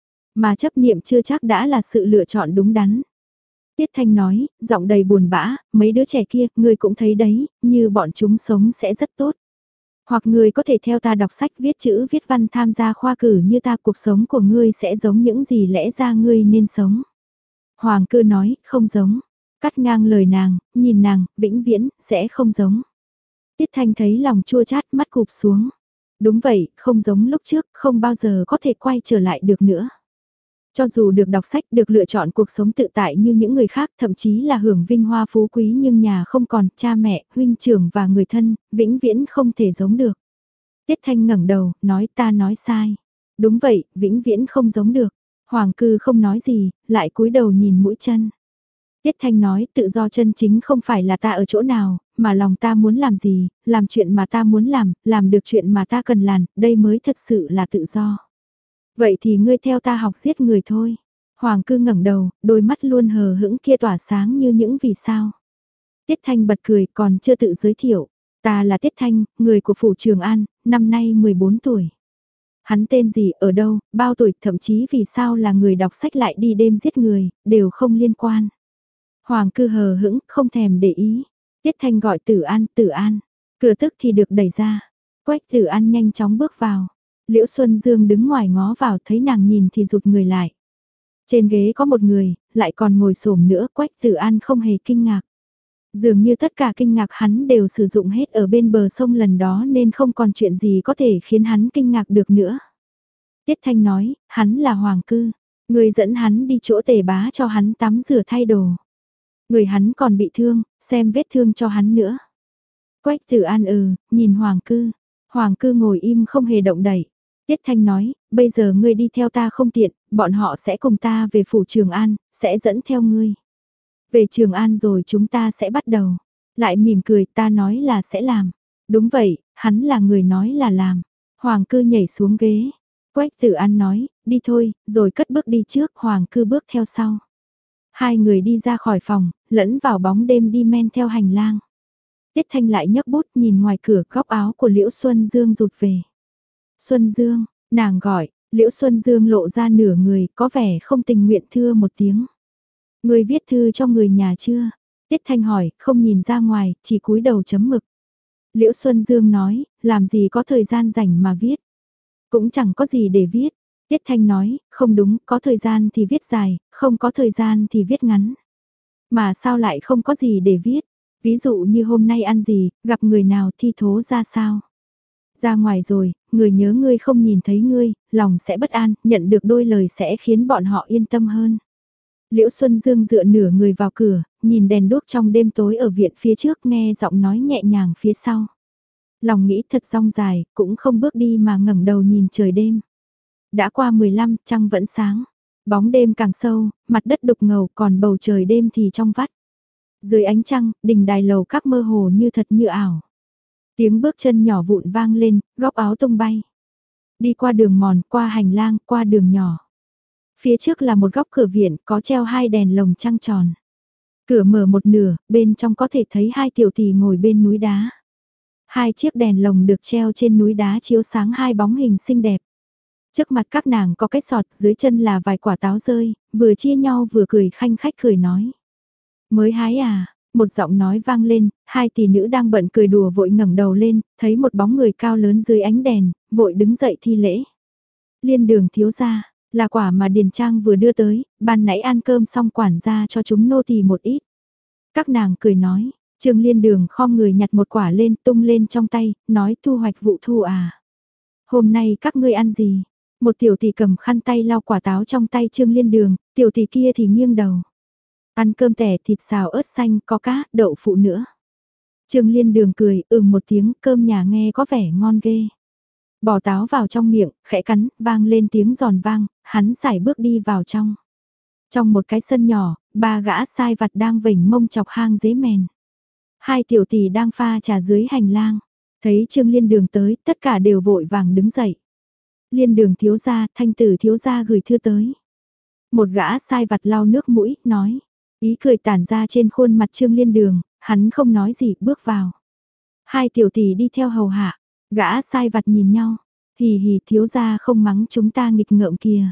Mà chấp niệm chưa chắc đã là sự lựa chọn đúng đắn. Tiết Thanh nói, giọng đầy buồn bã, mấy đứa trẻ kia, ngươi cũng thấy đấy, như bọn chúng sống sẽ rất tốt. Hoặc ngươi có thể theo ta đọc sách viết chữ viết văn tham gia khoa cử như ta, cuộc sống của ngươi sẽ giống những gì lẽ ra ngươi nên sống. Hoàng cư nói, không giống. Cắt ngang lời nàng, nhìn nàng, vĩnh viễn, sẽ không giống. Tiết Thanh thấy lòng chua chát, mắt cụp xuống. Đúng vậy, không giống lúc trước, không bao giờ có thể quay trở lại được nữa. Cho dù được đọc sách, được lựa chọn cuộc sống tự tại như những người khác, thậm chí là hưởng vinh hoa phú quý nhưng nhà không còn, cha mẹ, huynh trưởng và người thân, vĩnh viễn không thể giống được. Tiết Thanh ngẩng đầu, nói ta nói sai. Đúng vậy, vĩnh viễn không giống được. Hoàng cư không nói gì, lại cúi đầu nhìn mũi chân. Tiết Thanh nói, tự do chân chính không phải là ta ở chỗ nào, mà lòng ta muốn làm gì, làm chuyện mà ta muốn làm, làm được chuyện mà ta cần làm, đây mới thật sự là tự do. Vậy thì ngươi theo ta học giết người thôi. Hoàng cư ngẩng đầu, đôi mắt luôn hờ hững kia tỏa sáng như những vì sao. Tiết Thanh bật cười, còn chưa tự giới thiệu. Ta là Tiết Thanh, người của Phủ Trường An, năm nay mười bốn tuổi. Hắn tên gì, ở đâu, bao tuổi, thậm chí vì sao là người đọc sách lại đi đêm giết người, đều không liên quan. Hoàng cư hờ hững, không thèm để ý. Tiết Thanh gọi Tử An, Tử An. Cửa tức thì được đẩy ra. Quách Tử An nhanh chóng bước vào. Liễu Xuân Dương đứng ngoài ngó vào, thấy nàng nhìn thì rụt người lại. Trên ghế có một người, lại còn ngồi xổm nữa, Quách Tử An không hề kinh ngạc. Dường như tất cả kinh ngạc hắn đều sử dụng hết ở bên bờ sông lần đó nên không còn chuyện gì có thể khiến hắn kinh ngạc được nữa. Tiết Thanh nói, hắn là Hoàng cư, người dẫn hắn đi chỗ Tề Bá cho hắn tắm rửa thay đồ. Người hắn còn bị thương, xem vết thương cho hắn nữa. Quách Tử An ừ, nhìn Hoàng cư. Hoàng cư ngồi im không hề động đậy. Tiết Thanh nói, bây giờ ngươi đi theo ta không tiện, bọn họ sẽ cùng ta về Phủ Trường An, sẽ dẫn theo ngươi. Về Trường An rồi chúng ta sẽ bắt đầu. Lại mỉm cười, ta nói là sẽ làm. Đúng vậy, hắn là người nói là làm. Hoàng cư nhảy xuống ghế. Quách Tử An nói, đi thôi, rồi cất bước đi trước, Hoàng cư bước theo sau. Hai người đi ra khỏi phòng, lẫn vào bóng đêm đi men theo hành lang. Tiết Thanh lại nhấc bút nhìn ngoài cửa, góc áo của Liễu Xuân Dương rụt về. Xuân Dương, nàng gọi, Liễu Xuân Dương lộ ra nửa người, có vẻ không tình nguyện thưa một tiếng. Người viết thư cho người nhà chưa? Tiết Thanh hỏi, không nhìn ra ngoài, chỉ cúi đầu chấm mực. Liễu Xuân Dương nói, làm gì có thời gian rảnh mà viết. Cũng chẳng có gì để viết. Tiết Thanh nói, không đúng, có thời gian thì viết dài, không có thời gian thì viết ngắn. Mà sao lại không có gì để viết? Ví dụ như hôm nay ăn gì, gặp người nào thi thố ra sao? Ra ngoài rồi, người nhớ ngươi không nhìn thấy ngươi, lòng sẽ bất an, nhận được đôi lời sẽ khiến bọn họ yên tâm hơn. Liễu Xuân Dương dựa nửa người vào cửa, nhìn đèn đuốc trong đêm tối ở viện phía trước, nghe giọng nói nhẹ nhàng phía sau. Lòng nghĩ thật rong dài, cũng không bước đi mà ngẩng đầu nhìn trời đêm. Đã qua mười lăm, trăng vẫn sáng. Bóng đêm càng sâu, mặt đất đục ngầu, còn bầu trời đêm thì trong vắt. Dưới ánh trăng, đỉnh đài lầu các mơ hồ như thật như ảo. Tiếng bước chân nhỏ vụn vang lên, góc áo tung bay. Đi qua đường mòn, qua hành lang, qua đường nhỏ. Phía trước là một góc cửa viện, có treo hai đèn lồng trăng tròn. Cửa mở một nửa, bên trong có thể thấy hai tiểu tỷ ngồi bên núi đá. Hai chiếc đèn lồng được treo trên núi đá chiếu sáng hai bóng hình xinh đẹp. Trước mặt các nàng có cái sọt, dưới chân là vài quả táo rơi, vừa chia nhau vừa cười khanh khách cười nói. Mới hái à, một giọng nói vang lên, hai tỷ nữ đang bận cười đùa vội ngẩng đầu lên, thấy một bóng người cao lớn dưới ánh đèn, vội đứng dậy thi lễ. Liên Đường thiếu gia, là quả mà Điền Trang vừa đưa tới, ban nãy ăn cơm xong quản gia cho chúng nô tỳ một ít. Các nàng cười nói, Trương Liên Đường khom người nhặt một quả lên tung lên trong tay, nói thu hoạch vụ thu à. Hôm nay các ngươi ăn gì? Một tiểu tỷ cầm khăn tay lau quả táo trong tay Trương Liên Đường, tiểu tỷ kia thì nghiêng đầu. Ăn cơm tẻ thịt xào ớt xanh có cá, đậu phụ nữa. Trương Liên Đường cười, ừm một tiếng, cơm nhà nghe có vẻ ngon ghê. Bỏ táo vào trong miệng, khẽ cắn, vang lên tiếng giòn vang, hắn sải bước đi vào trong. Trong một cái sân nhỏ, ba gã sai vặt đang vểnh mông chọc hang dế mèn. Hai tiểu tỷ đang pha trà dưới hành lang. Thấy Trương Liên Đường tới, tất cả đều vội vàng đứng dậy. Liên Đường thiếu gia, Thanh tử thiếu gia gửi thư tới. Một gã sai vặt lau nước mũi, nói. Ý cười tản ra trên khuôn mặt Trương Liên Đường, hắn không nói gì, bước vào. Hai tiểu tỷ đi theo hầu hạ, gã sai vặt nhìn nhau. Hì hì, thiếu gia không mắng chúng ta nghịch ngợm kìa.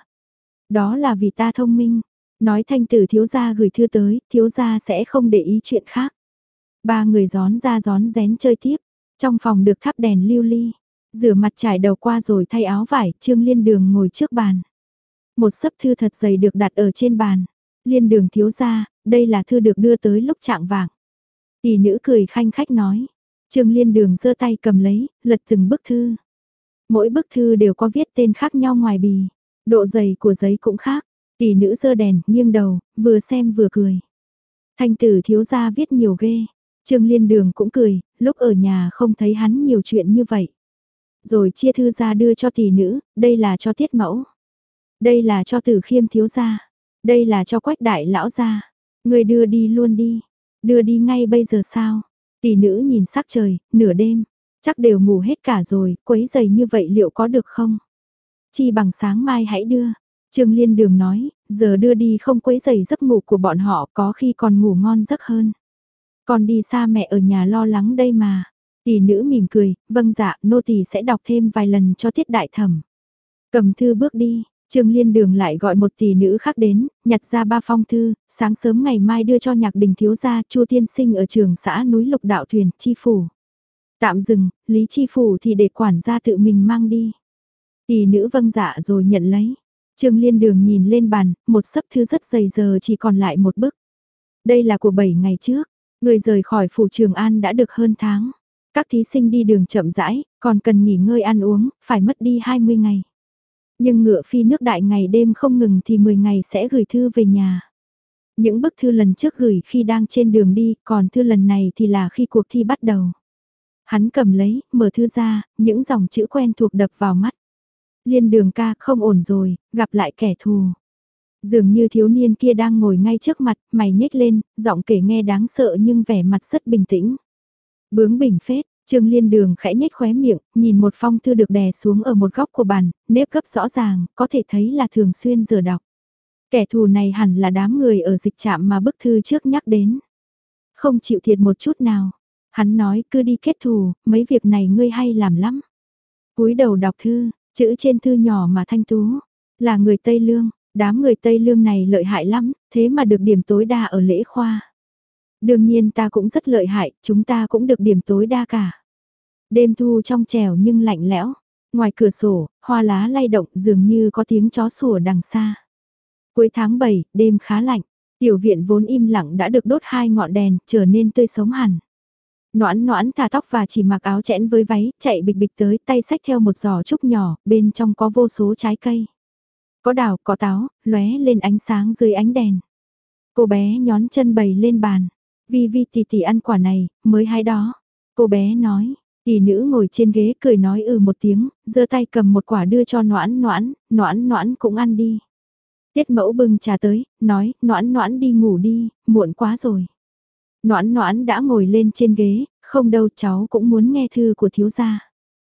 Đó là vì ta thông minh. Nói Thanh tử thiếu gia gửi thư tới, thiếu gia sẽ không để ý chuyện khác. Ba người gión ra gión rén chơi tiếp. Trong phòng được thắp đèn lưu ly. Rửa mặt trải đầu qua rồi thay áo vải, Trương Liên Đường ngồi trước bàn. Một sấp thư thật dày được đặt ở trên bàn. Liên Đường thiếu gia, đây là thư được đưa tới lúc trạng vạng. Tỷ nữ cười khanh khách nói. Trương Liên Đường giơ tay cầm lấy, lật từng bức thư. Mỗi bức thư đều có viết tên khác nhau ngoài bì. Độ dày của giấy cũng khác. Tỷ nữ giơ đèn, nghiêng đầu, vừa xem vừa cười. Thanh tử thiếu gia viết nhiều ghê. Trương Liên Đường cũng cười, lúc ở nhà không thấy hắn nhiều chuyện như vậy. Rồi chia thư ra đưa cho tỷ nữ, đây là cho Tiết mẫu. Đây là cho Tử Khiêm thiếu gia. Đây là cho Quách đại lão gia. Người đưa đi luôn đi. Đưa đi ngay bây giờ sao? Tỷ nữ nhìn sắc trời, nửa đêm. Chắc đều ngủ hết cả rồi, quấy giày như vậy liệu có được không? Chi bằng sáng mai hãy đưa. Trương Liên Đường nói, giờ đưa đi không quấy giày giấc ngủ của bọn họ, có khi còn ngủ ngon giấc hơn. Con đi xa mẹ ở nhà lo lắng đây mà. Tỷ nữ mỉm cười, vâng dạ, nô tỳ sẽ đọc thêm vài lần cho Tiết đại thẩm. Cầm thư bước đi, Trương Liên Đường lại gọi một tỷ nữ khác đến, nhặt ra ba phong thư, sáng sớm ngày mai đưa cho Nhạc Đình thiếu gia, Chu tiên sinh ở trường xã núi Lục Đạo Thuyền, Chi phủ. Tạm dừng, Lý Chi phủ thì để quản gia tự mình mang đi. Tỷ nữ vâng dạ rồi nhận lấy. Trương Liên Đường nhìn lên bàn, một sấp thư rất dày giờ chỉ còn lại một bức. Đây là của bảy ngày trước, người rời khỏi phủ Trường An đã được hơn tháng. Các thí sinh đi đường chậm rãi, còn cần nghỉ ngơi ăn uống, phải mất đi hai mươi ngày. Nhưng ngựa phi nước đại ngày đêm không ngừng thì mười ngày sẽ gửi thư về nhà. Những bức thư lần trước gửi khi đang trên đường đi, còn thư lần này thì là khi cuộc thi bắt đầu. Hắn cầm lấy, mở thư ra, những dòng chữ quen thuộc đập vào mắt. Liên Đường ca, không ổn rồi, gặp lại kẻ thù. Dường như thiếu niên kia đang ngồi ngay trước mặt, mày nhếch lên, giọng kể nghe đáng sợ nhưng vẻ mặt rất bình tĩnh. Bướng bỉnh phết, Trương Liên Đường khẽ nhếch khóe miệng, nhìn một phong thư được đè xuống ở một góc của bàn, nếp gấp rõ ràng, có thể thấy là thường xuyên giờ đọc. Kẻ thù này hẳn là đám người ở dịch trạm mà bức thư trước nhắc đến. Không chịu thiệt một chút nào. Hắn nói cứ đi kết thù, mấy việc này ngươi hay làm lắm. Cúi đầu đọc thư, chữ trên thư nhỏ mà thanh tú, là người Tây Lương, đám người Tây Lương này lợi hại lắm, thế mà được điểm tối đa ở lễ khoa. Đương nhiên ta cũng rất lợi hại, chúng ta cũng được điểm tối đa cả. Đêm thu trong trẻo nhưng lạnh lẽo, ngoài cửa sổ, hoa lá lay động dường như có tiếng chó sủa đằng xa. Cuối tháng bảy, đêm khá lạnh, tiểu viện vốn im lặng đã được đốt hai ngọn đèn, trở nên tươi sống hẳn. Noãn noãn thả tóc và chỉ mặc áo chẽn với váy, chạy bịch bịch tới, tay xách theo một giỏ trúc nhỏ, bên trong có vô số trái cây. Có đào, có táo, lóe lên ánh sáng dưới ánh đèn. Cô bé nhón chân bày lên bàn. Vi Vi tỷ tỷ ăn quả này, mới hái đó. Cô bé nói, tỷ nữ ngồi trên ghế cười nói ừ một tiếng, giơ tay cầm một quả đưa cho noãn noãn, noãn noãn cũng ăn đi. Tiết mẫu bưng trà tới, nói, noãn noãn đi ngủ đi, muộn quá rồi. Noãn noãn đã ngồi lên trên ghế, không đâu cháu cũng muốn nghe thư của thiếu gia.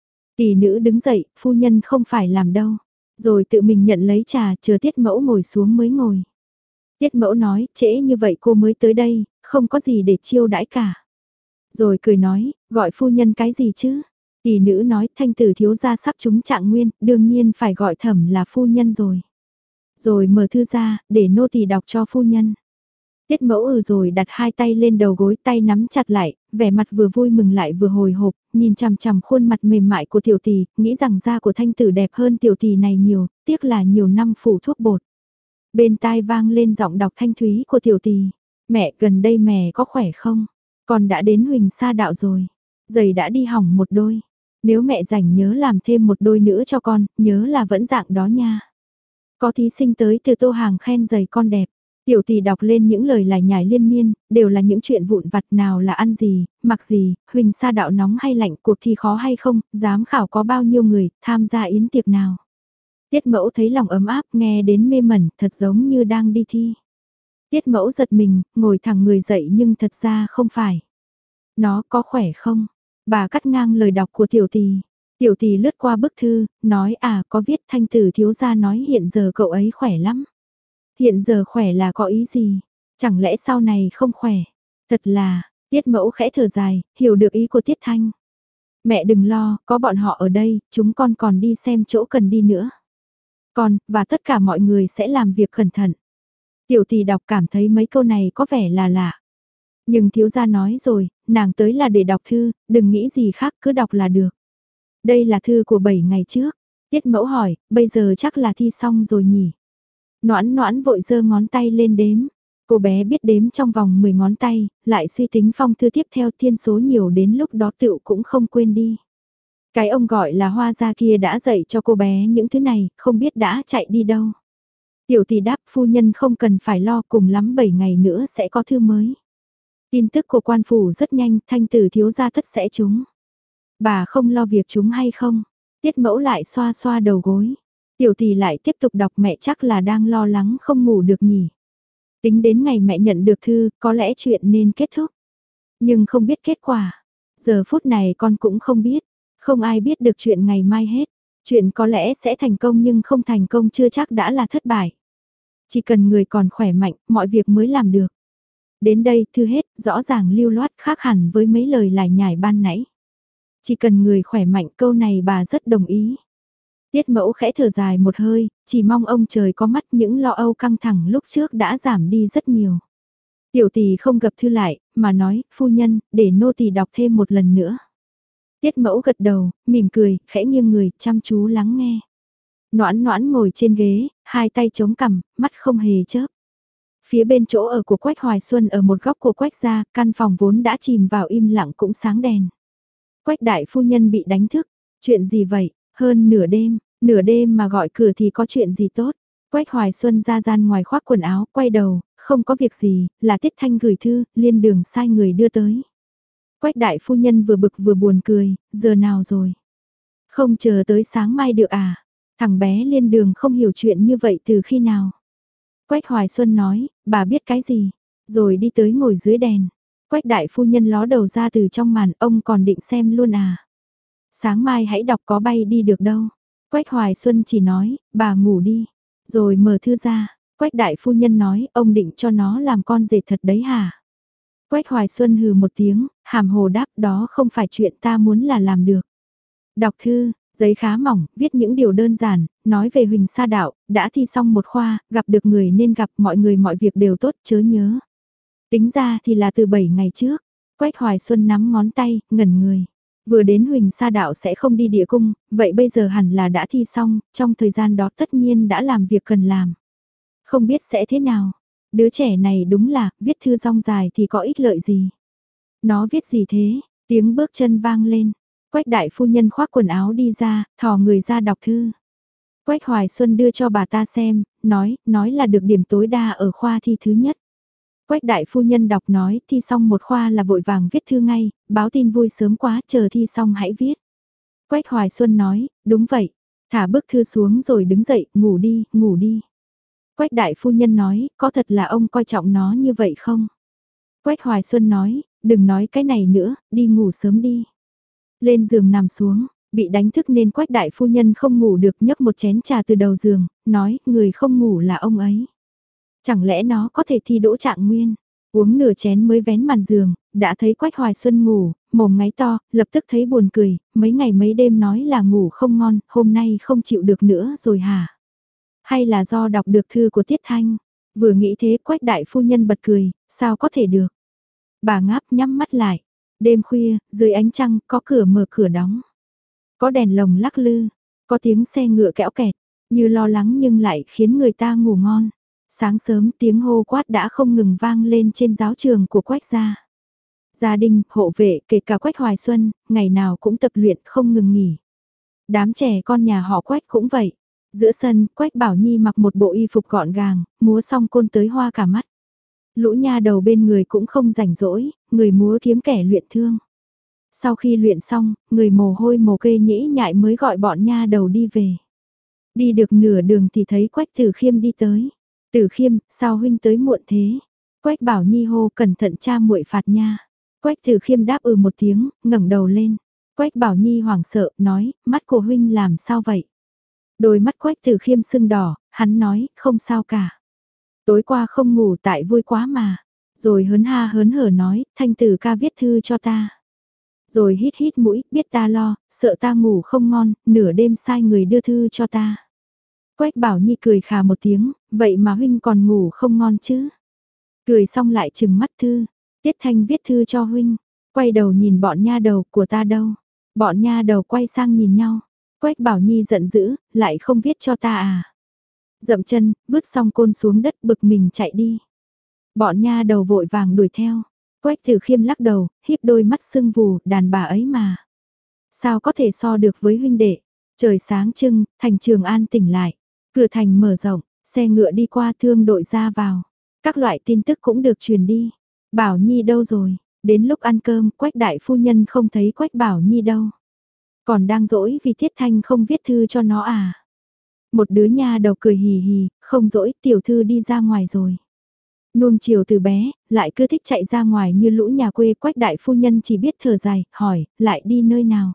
Tỷ nữ đứng dậy, phu nhân không phải làm đâu. Rồi tự mình nhận lấy trà, chờ tiết mẫu ngồi xuống mới ngồi. Tiết mẫu nói, trễ như vậy cô mới tới đây, không có gì để chiêu đãi cả. Rồi cười nói, gọi phu nhân cái gì chứ? Tỷ nữ nói, thanh tử thiếu gia sắp trúng trạng nguyên, đương nhiên phải gọi thẩm là phu nhân rồi. Rồi mở thư ra, để nô tỳ đọc cho phu nhân. Tiết mẫu ừ rồi đặt hai tay lên đầu gối, tay nắm chặt lại, vẻ mặt vừa vui mừng lại vừa hồi hộp, nhìn chằm chằm khuôn mặt mềm mại của tiểu tỷ, nghĩ rằng da của thanh tử đẹp hơn tiểu tỷ này nhiều, tiếc là nhiều năm phủ thuốc bột. Bên tai vang lên giọng đọc thanh thúy của tiểu tỷ, mẹ gần đây mẹ có khỏe không? Con đã đến Huỳnh Sa Đạo rồi, giày đã đi hỏng một đôi. Nếu mẹ rảnh nhớ làm thêm một đôi nữa cho con, nhớ là vẫn dạng đó nha. Có thí sinh tới từ Tô Hàng khen giày con đẹp. Tiểu tỷ đọc lên những lời lải nhải liên miên, đều là những chuyện vụn vặt, nào là ăn gì, mặc gì, Huỳnh sa đạo nóng hay lạnh, cuộc thi khó hay không, giám khảo có bao nhiêu người, tham gia yến tiệc nào. Tiết mẫu thấy lòng ấm áp, nghe đến mê mẩn, thật giống như đang đi thi. Tiết mẫu giật mình, ngồi thẳng người dậy nhưng thật ra không phải. Nó có khỏe không? Bà cắt ngang lời đọc của tiểu tỷ. Tiểu tỷ lướt qua bức thư, nói à có viết thanh tử thiếu gia nói hiện giờ cậu ấy khỏe lắm. Hiện giờ khỏe là có ý gì? Chẳng lẽ sau này không khỏe? Thật là, Tiết mẫu khẽ thở dài, hiểu được ý của Tiết Thanh. Mẹ đừng lo, có bọn họ ở đây, chúng con còn đi xem chỗ cần đi nữa. Con, và tất cả mọi người sẽ làm việc cẩn thận. Tiểu tỷ đọc cảm thấy mấy câu này có vẻ là lạ. Nhưng thiếu gia nói rồi, nàng tới là để đọc thư, đừng nghĩ gì khác, cứ đọc là được. Đây là thư của bảy ngày trước. Tiết mẫu hỏi, bây giờ chắc là thi xong rồi nhỉ? Noãn noãn vội giơ ngón tay lên đếm. Cô bé biết đếm trong vòng mười ngón tay, lại suy tính phong thư tiếp theo thiên số nhiều đến lúc đó tựu cũng không quên đi. Cái ông gọi là Hoa gia kia đã dạy cho cô bé những thứ này, không biết đã chạy đi đâu. Tiểu tỷ đáp phu nhân không cần phải lo, cùng lắm bảy ngày nữa sẽ có thư mới. Tin tức của quan phủ rất nhanh, thanh tử thiếu gia thất sẽ trúng. Bà không lo việc chúng hay không? Tiết mẫu lại xoa xoa đầu gối. Tiểu tỷ lại tiếp tục đọc, mẹ chắc là đang lo lắng không ngủ được nhỉ. Tính đến ngày mẹ nhận được thư, có lẽ chuyện nên kết thúc. Nhưng không biết kết quả. Giờ phút này con cũng không biết. Không ai biết được chuyện ngày mai hết. Chuyện có lẽ sẽ thành công nhưng không thành công chưa chắc đã là thất bại. Chỉ cần người còn khỏe mạnh, mọi việc mới làm được. Đến đây thư hết, rõ ràng lưu loát khác hẳn với mấy lời lải nhải ban nãy. Chỉ cần người khỏe mạnh, câu này bà rất đồng ý. Tiết mẫu khẽ thở dài một hơi, chỉ mong ông trời có mắt, những lo âu căng thẳng lúc trước đã giảm đi rất nhiều. Tiểu tỷ không gặp thư lại, mà nói, phu nhân, để nô tỳ đọc thêm một lần nữa. Tiết mẫu gật đầu, mỉm cười, khẽ nghiêng người, chăm chú lắng nghe. Noãn noãn ngồi trên ghế, hai tay chống cằm, mắt không hề chớp. Phía bên chỗ ở của Quách Hoài Xuân ở một góc của Quách gia, căn phòng vốn đã chìm vào im lặng cũng sáng đèn. Quách đại phu nhân bị đánh thức, chuyện gì vậy, hơn nửa đêm, nửa đêm mà gọi cửa thì có chuyện gì tốt. Quách Hoài Xuân ra gian ngoài khoác quần áo, quay đầu, không có việc gì, là Tiết Thanh gửi thư, liên đường sai người đưa tới. Quách đại phu nhân vừa bực vừa buồn cười, giờ nào rồi? Không chờ tới sáng mai được à? Thằng bé liên đường không hiểu chuyện như vậy từ khi nào? Quách Hoài Xuân nói, bà biết cái gì? Rồi đi tới ngồi dưới đèn. Quách đại phu nhân ló đầu ra từ trong màn, ông còn định xem luôn à? Sáng mai hãy đọc, có bay đi được đâu. Quách Hoài Xuân chỉ nói, bà ngủ đi. Rồi mở thư ra, Quách đại phu nhân nói, ông định cho nó làm con rể thật đấy hả? Quách Hoài Xuân hừ một tiếng, hàm hồ đáp, đó không phải chuyện ta muốn là làm được. Đọc thư, giấy khá mỏng, viết những điều đơn giản, nói về Huỳnh Sa Đạo, đã thi xong một khoa, gặp được người nên gặp, mọi người mọi việc đều tốt, chớ nhớ. Tính ra thì là từ bảy ngày trước. Quách Hoài Xuân nắm ngón tay, ngẩn người. Vừa đến Huỳnh Sa Đạo sẽ không đi địa cung, vậy bây giờ hẳn là đã thi xong, trong thời gian đó tất nhiên đã làm việc cần làm. Không biết sẽ thế nào. Đứa trẻ này đúng là, viết thư rong dài thì có ích lợi gì. Nó viết gì thế? Tiếng bước chân vang lên. Quách đại phu nhân khoác quần áo đi ra, thò người ra đọc thư. Quách Hoài Xuân đưa cho bà ta xem, nói, nói là được điểm tối đa ở khoa thi thứ nhất. Quách đại phu nhân đọc nói, thi xong một khoa là vội vàng viết thư ngay, báo tin vui sớm quá, chờ thi xong hãy viết. Quách Hoài Xuân nói, đúng vậy, thả bức thư xuống rồi đứng dậy, ngủ đi, ngủ đi. Quách đại phu nhân nói, có thật là ông coi trọng nó như vậy không? Quách Hoài Xuân nói, đừng nói cái này nữa, đi ngủ sớm đi. Lên giường nằm xuống, bị đánh thức nên Quách đại phu nhân không ngủ được, nhấc một chén trà từ đầu giường, nói, người không ngủ là ông ấy. Chẳng lẽ nó có thể thi đỗ trạng nguyên? Uống nửa chén mới vén màn giường, đã thấy Quách Hoài Xuân ngủ, mồm ngáy to, lập tức thấy buồn cười, mấy ngày mấy đêm nói là ngủ không ngon, hôm nay không chịu được nữa rồi hả? Hay là do đọc được thư của Tiết Thanh? Vừa nghĩ thế Quách đại phu nhân bật cười, sao có thể được? Bà ngáp nhắm mắt lại. Đêm khuya, dưới ánh trăng, có cửa mở cửa đóng. Có đèn lồng lắc lư, có tiếng xe ngựa kẽo kẹt, như lo lắng nhưng lại khiến người ta ngủ ngon. Sáng sớm tiếng hô quát đã không ngừng vang lên trên giáo trường của Quách gia. Gia đình, hộ vệ, kể cả Quách Hoài Xuân, ngày nào cũng tập luyện không ngừng nghỉ. Đám trẻ con nhà họ Quách cũng vậy. Giữa sân, Quách Bảo Nhi mặc một bộ y phục gọn gàng, múa xong côn tới hoa cả mắt. Lũ nha đầu bên người cũng không rảnh rỗi, người múa kiếm kẻ luyện thương. Sau khi luyện xong, người mồ hôi mồ kê nhễ nhại mới gọi bọn nha đầu đi về. Đi được nửa đường thì thấy Quách Tử Khiêm đi tới. Tử Khiêm, sao huynh tới muộn thế? Quách Bảo Nhi hô cẩn thận cha muội phạt nha. Quách Tử Khiêm đáp ừ một tiếng, ngẩng đầu lên. Quách Bảo Nhi hoảng sợ, nói, mắt của huynh làm sao vậy? Đôi mắt Quách Tử Khiêm sưng đỏ, hắn nói, không sao cả. Tối qua không ngủ tại vui quá mà. Rồi hớn ha hớn hở nói, thanh tử ca viết thư cho ta. Rồi hít hít mũi, biết ta lo, sợ ta ngủ không ngon, nửa đêm sai người đưa thư cho ta. Quách Bảo Nhi cười khà một tiếng, vậy mà huynh còn ngủ không ngon chứ? Cười xong lại trừng mắt thư, Tiết Thanh viết thư cho huynh, quay đầu nhìn bọn nha đầu của ta đâu. Bọn nha đầu quay sang nhìn nhau, Quách Bảo Nhi giận dữ, lại không viết cho ta à? Dậm chân, vứt xong côn xuống đất bực mình chạy đi. Bọn nha đầu vội vàng đuổi theo. Quách Tử Khiêm lắc đầu, híp đôi mắt sưng vù, đàn bà ấy mà. Sao có thể so được với huynh đệ? Trời sáng trưng, thành Trường An tỉnh lại. Cửa thành mở rộng, xe ngựa đi qua thương đội ra vào. Các loại tin tức cũng được truyền đi. Bảo Nhi đâu rồi? Đến lúc ăn cơm, Quách đại phu nhân không thấy Quách Bảo Nhi đâu. Còn đang dỗi vì Thiết Thanh không viết thư cho nó à? Một đứa nha đầu cười hì hì, không dỗi, tiểu thư đi ra ngoài rồi. Nuông chiều từ bé, lại cứ thích chạy ra ngoài như lũ nhà quê. Quách đại phu nhân chỉ biết thở dài, hỏi, lại đi nơi nào?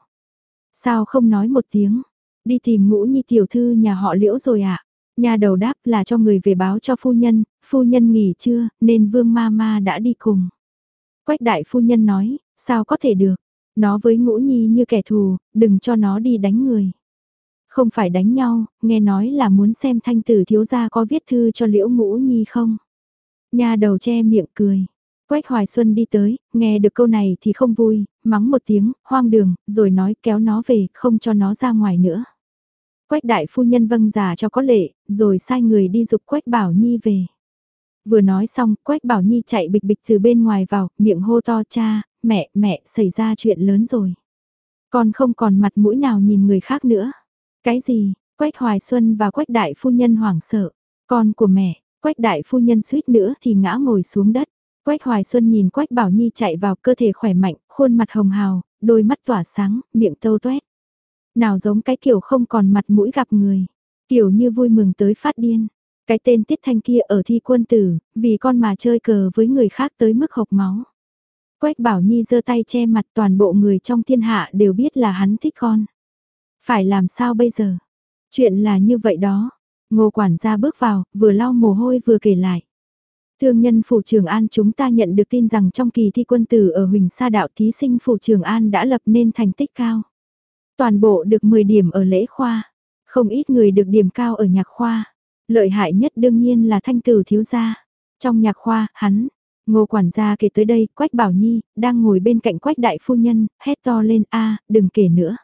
Sao không nói một tiếng? Đi tìm Ngũ Nhi tiểu thư nhà họ Liễu rồi ạ. À? Nhà đầu đáp là cho người về báo cho phu nhân, phu nhân nghỉ trưa, nên Vương ma ma đã đi cùng. Quách đại phu nhân nói, sao có thể được? Nó với Ngũ Nhi như kẻ thù, đừng cho nó đi đánh người. Không phải đánh nhau, nghe nói là muốn xem thanh tử thiếu gia có viết thư cho Liễu Ngũ Nhi không? Nhà đầu che miệng cười. Quách Hoài Xuân đi tới, nghe được câu này thì không vui, mắng một tiếng, hoang đường, rồi nói kéo nó về, không cho nó ra ngoài nữa. Quách đại phu nhân vâng giả cho có lệ, rồi sai người đi dục Quách Bảo Nhi về. Vừa nói xong, Quách Bảo Nhi chạy bịch bịch từ bên ngoài vào, miệng hô to cha, mẹ, mẹ, xảy ra chuyện lớn rồi. Con không còn mặt mũi nào nhìn người khác nữa. Cái gì? Quách Hoài Xuân và Quách đại phu nhân hoảng sợ. Con của mẹ, Quách đại phu nhân suýt nữa thì ngã ngồi xuống đất. Quách Hoài Xuân nhìn Quách Bảo Nhi chạy vào, cơ thể khỏe mạnh, khuôn mặt hồng hào, đôi mắt tỏa sáng, miệng tâu toét. Nào giống cái kiểu không còn mặt mũi gặp người, kiểu như vui mừng tới phát điên. Cái tên Tiết Thanh kia ở thi quân tử, vì con mà chơi cờ với người khác tới mức hộc máu. Quách Bảo Nhi giơ tay che mặt, toàn bộ người trong thiên hạ đều biết là hắn thích con. Phải làm sao bây giờ? Chuyện là như vậy đó. Ngô quản gia bước vào, vừa lau mồ hôi vừa kể lại. Thương nhân phủ Trường An chúng ta nhận được tin rằng trong kỳ thi quân tử ở Huỳnh Sa Đạo, thí sinh phủ Trường An đã lập nên thành tích cao. Toàn bộ được mười điểm ở lễ khoa, không ít người được điểm cao ở nhạc khoa. Lợi hại nhất đương nhiên là thanh tử thiếu gia. Trong nhạc khoa, hắn, Ngô quản gia kể tới đây, Quách Bảo Nhi, đang ngồi bên cạnh Quách đại phu nhân, hét to lên a, đừng kể nữa.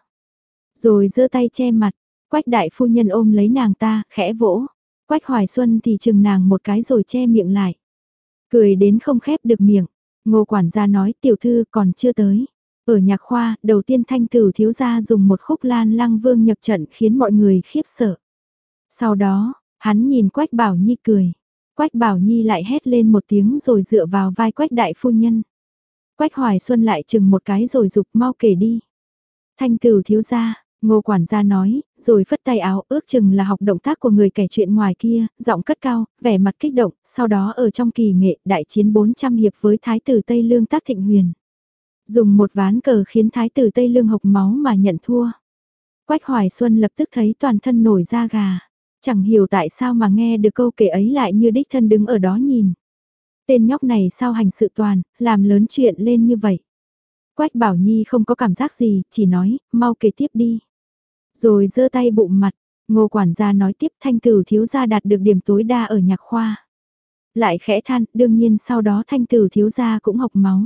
Rồi giơ tay che mặt, Quách đại phu nhân ôm lấy nàng ta, khẽ vỗ. Quách Hoài Xuân thì chừng nàng một cái rồi che miệng lại. Cười đến không khép được miệng. Ngô quản gia nói tiểu thư còn chưa tới. Ở nhạc khoa, đầu tiên thanh tử thiếu gia dùng một khúc Lan Lăng Vương nhập trận khiến mọi người khiếp sợ. Sau đó, hắn nhìn Quách Bảo Nhi cười. Quách Bảo Nhi lại hét lên một tiếng rồi dựa vào vai Quách đại phu nhân. Quách Hoài Xuân lại chừng một cái rồi dục mau kể đi. Thanh tử thiếu gia, Ngô quản gia nói, rồi phất tay áo, ước chừng là học động tác của người kể chuyện ngoài kia, giọng cất cao, vẻ mặt kích động, sau đó ở trong kỳ nghệ đại chiến bốn trăm hiệp với thái tử Tây Lương Tác Thịnh Huyền. Dùng một ván cờ khiến thái tử Tây Lương hộc máu mà nhận thua. Quách Hoài Xuân lập tức thấy toàn thân nổi da gà. Chẳng hiểu tại sao mà nghe được câu kể ấy lại như đích thân đứng ở đó nhìn. Tên nhóc này sao hành sự toàn, làm lớn chuyện lên như vậy. Quách Bảo Nhi không có cảm giác gì, chỉ nói, mau kể tiếp đi. Rồi giơ tay bụng mặt, Ngô quản gia nói tiếp thanh tử thiếu gia đạt được điểm tối đa ở nhạc khoa. Lại khẽ than, đương nhiên sau đó thanh tử thiếu gia cũng hộc máu.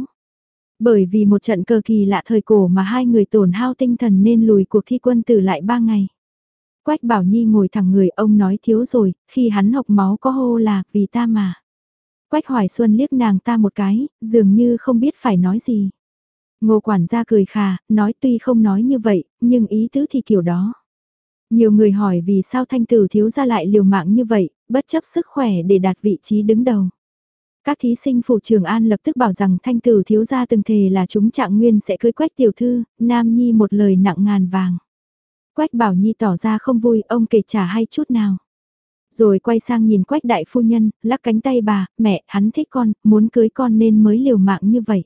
Bởi vì một trận cờ kỳ lạ thời cổ mà hai người tổn hao tinh thần nên lùi cuộc thi quân tử lại ba ngày. Quách Bảo Nhi ngồi thẳng người, ông nói thiếu rồi, khi hắn hộc máu có hô là vì ta mà. Quách Hoài Xuân liếc nàng ta một cái, dường như không biết phải nói gì. Ngô quản gia cười khà, nói tuy không nói như vậy, nhưng ý tứ thì kiểu đó. Nhiều người hỏi vì sao thanh tử thiếu gia lại liều mạng như vậy, bất chấp sức khỏe để đạt vị trí đứng đầu. Các thí sinh phủ Trường An lập tức bảo rằng thanh tử thiếu gia từng thề là chúng Trạng Nguyên sẽ cưới Quách tiểu thư, Nam Nhi một lời nặng ngàn vàng. Quách Bảo Nhi tỏ ra không vui, ông kể chả hay chút nào. Rồi quay sang nhìn Quách đại phu nhân, lắc cánh tay bà, mẹ, hắn thích con, muốn cưới con nên mới liều mạng như vậy.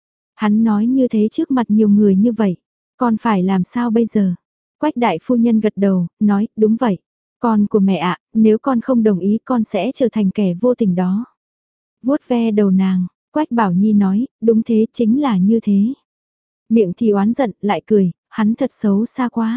Hắn nói như thế trước mặt nhiều người như vậy, con phải làm sao bây giờ? Quách đại phu nhân gật đầu, nói, đúng vậy. Con của mẹ ạ, nếu con không đồng ý con sẽ trở thành kẻ vô tình đó. Vuốt ve đầu nàng, Quách Bảo Nhi nói, đúng thế, chính là như thế. Miệng thì oán giận, lại cười, hắn thật xấu xa quá.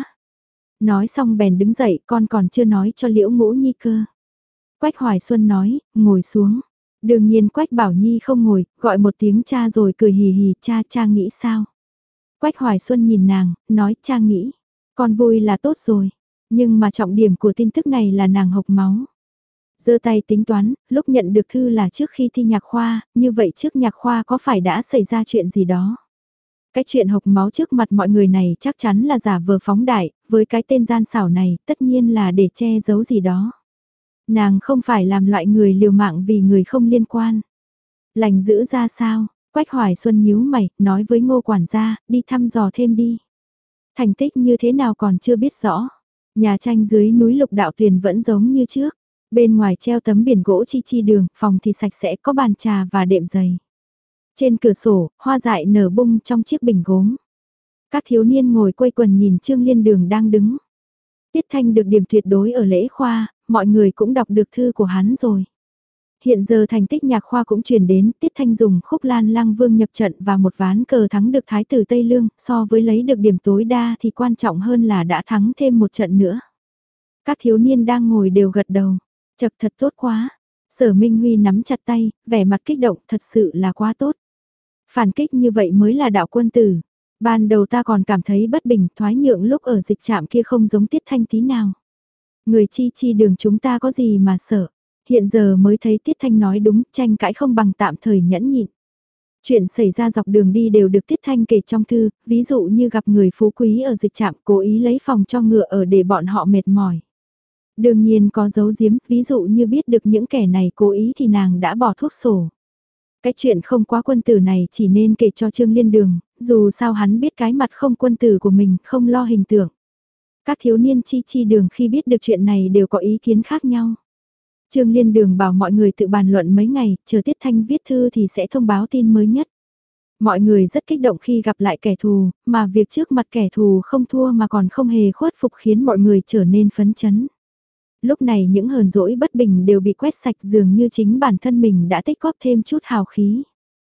Nói xong bèn đứng dậy, con còn chưa nói cho Liễu Ngũ Nhi cơ. Quách Hoài Xuân nói, ngồi xuống. Đương nhiên Quách Bảo Nhi không ngồi, gọi một tiếng cha rồi cười hì hì, cha, cha nghĩ sao? Quách Hoài Xuân nhìn nàng, nói, cha nghĩ, con vui là tốt rồi. Nhưng mà trọng điểm của tin tức này là nàng hộc máu. Giơ tay tính toán, lúc nhận được thư là trước khi thi nhạc khoa, như vậy trước nhạc khoa có phải đã xảy ra chuyện gì đó? Cái chuyện hộc máu trước mặt mọi người này chắc chắn là giả vờ phóng đại, với cái tên gian xảo này tất nhiên là để che giấu gì đó. Nàng không phải làm loại người liều mạng vì người không liên quan. Lành giữ ra sao? Quách Hoài Xuân nhíu mày, nói với Ngô quản gia, đi thăm dò thêm đi. Thành tích như thế nào còn chưa biết rõ. Nhà tranh dưới núi Lục Đạo Tuyền vẫn giống như trước. Bên ngoài treo tấm biển gỗ chi chi đường, phòng thì sạch sẽ, có bàn trà và đệm giày. Trên cửa sổ, hoa dại nở bung trong chiếc bình gốm. Các thiếu niên ngồi quây quần nhìn Trương Liên Đường đang đứng. Tiết Thanh được điểm tuyệt đối ở lễ khoa, mọi người cũng đọc được thư của hắn rồi. Hiện giờ thành tích nhạc khoa cũng truyền đến, Tiết Thanh dùng khúc Lan Lăng Vương nhập trận và một ván cờ thắng được Thái tử Tây Lương, so với lấy được điểm tối đa thì quan trọng hơn là đã thắng thêm một trận nữa. Các thiếu niên đang ngồi đều gật đầu, chật thật tốt quá. Sở Minh Huy nắm chặt tay, vẻ mặt kích động, thật sự là quá tốt. Phản kích như vậy mới là đạo quân tử. Ban đầu ta còn cảm thấy bất bình, thoái nhượng lúc ở dịch trạm kia không giống Tiết Thanh tí nào. Người chi chi đường chúng ta có gì mà sợ. Hiện giờ mới thấy Tiết Thanh nói đúng, tranh cãi không bằng tạm thời nhẫn nhịn. Chuyện xảy ra dọc đường đi đều được Tiết Thanh kể trong thư, ví dụ như gặp người phú quý ở dịch trạm cố ý lấy phòng cho ngựa ở để bọn họ mệt mỏi. Đương nhiên có giấu giếm, ví dụ như biết được những kẻ này cố ý thì nàng đã bỏ thuốc sổ. Cái chuyện không quá quân tử này chỉ nên kể cho Trương Liên Đường, dù sao hắn biết cái mặt không quân tử của mình, không lo hình tượng. Các thiếu niên chi chi đường khi biết được chuyện này đều có ý kiến khác nhau. Trương Liên Đường bảo mọi người tự bàn luận mấy ngày, chờ Tiết Thanh viết thư thì sẽ thông báo tin mới nhất. Mọi người rất kích động khi gặp lại kẻ thù, mà việc trước mặt kẻ thù không thua mà còn không hề khuất phục khiến mọi người trở nên phấn chấn. Lúc này những hờn dỗi bất bình đều bị quét sạch dường như chính bản thân mình đã tích góp thêm chút hào khí.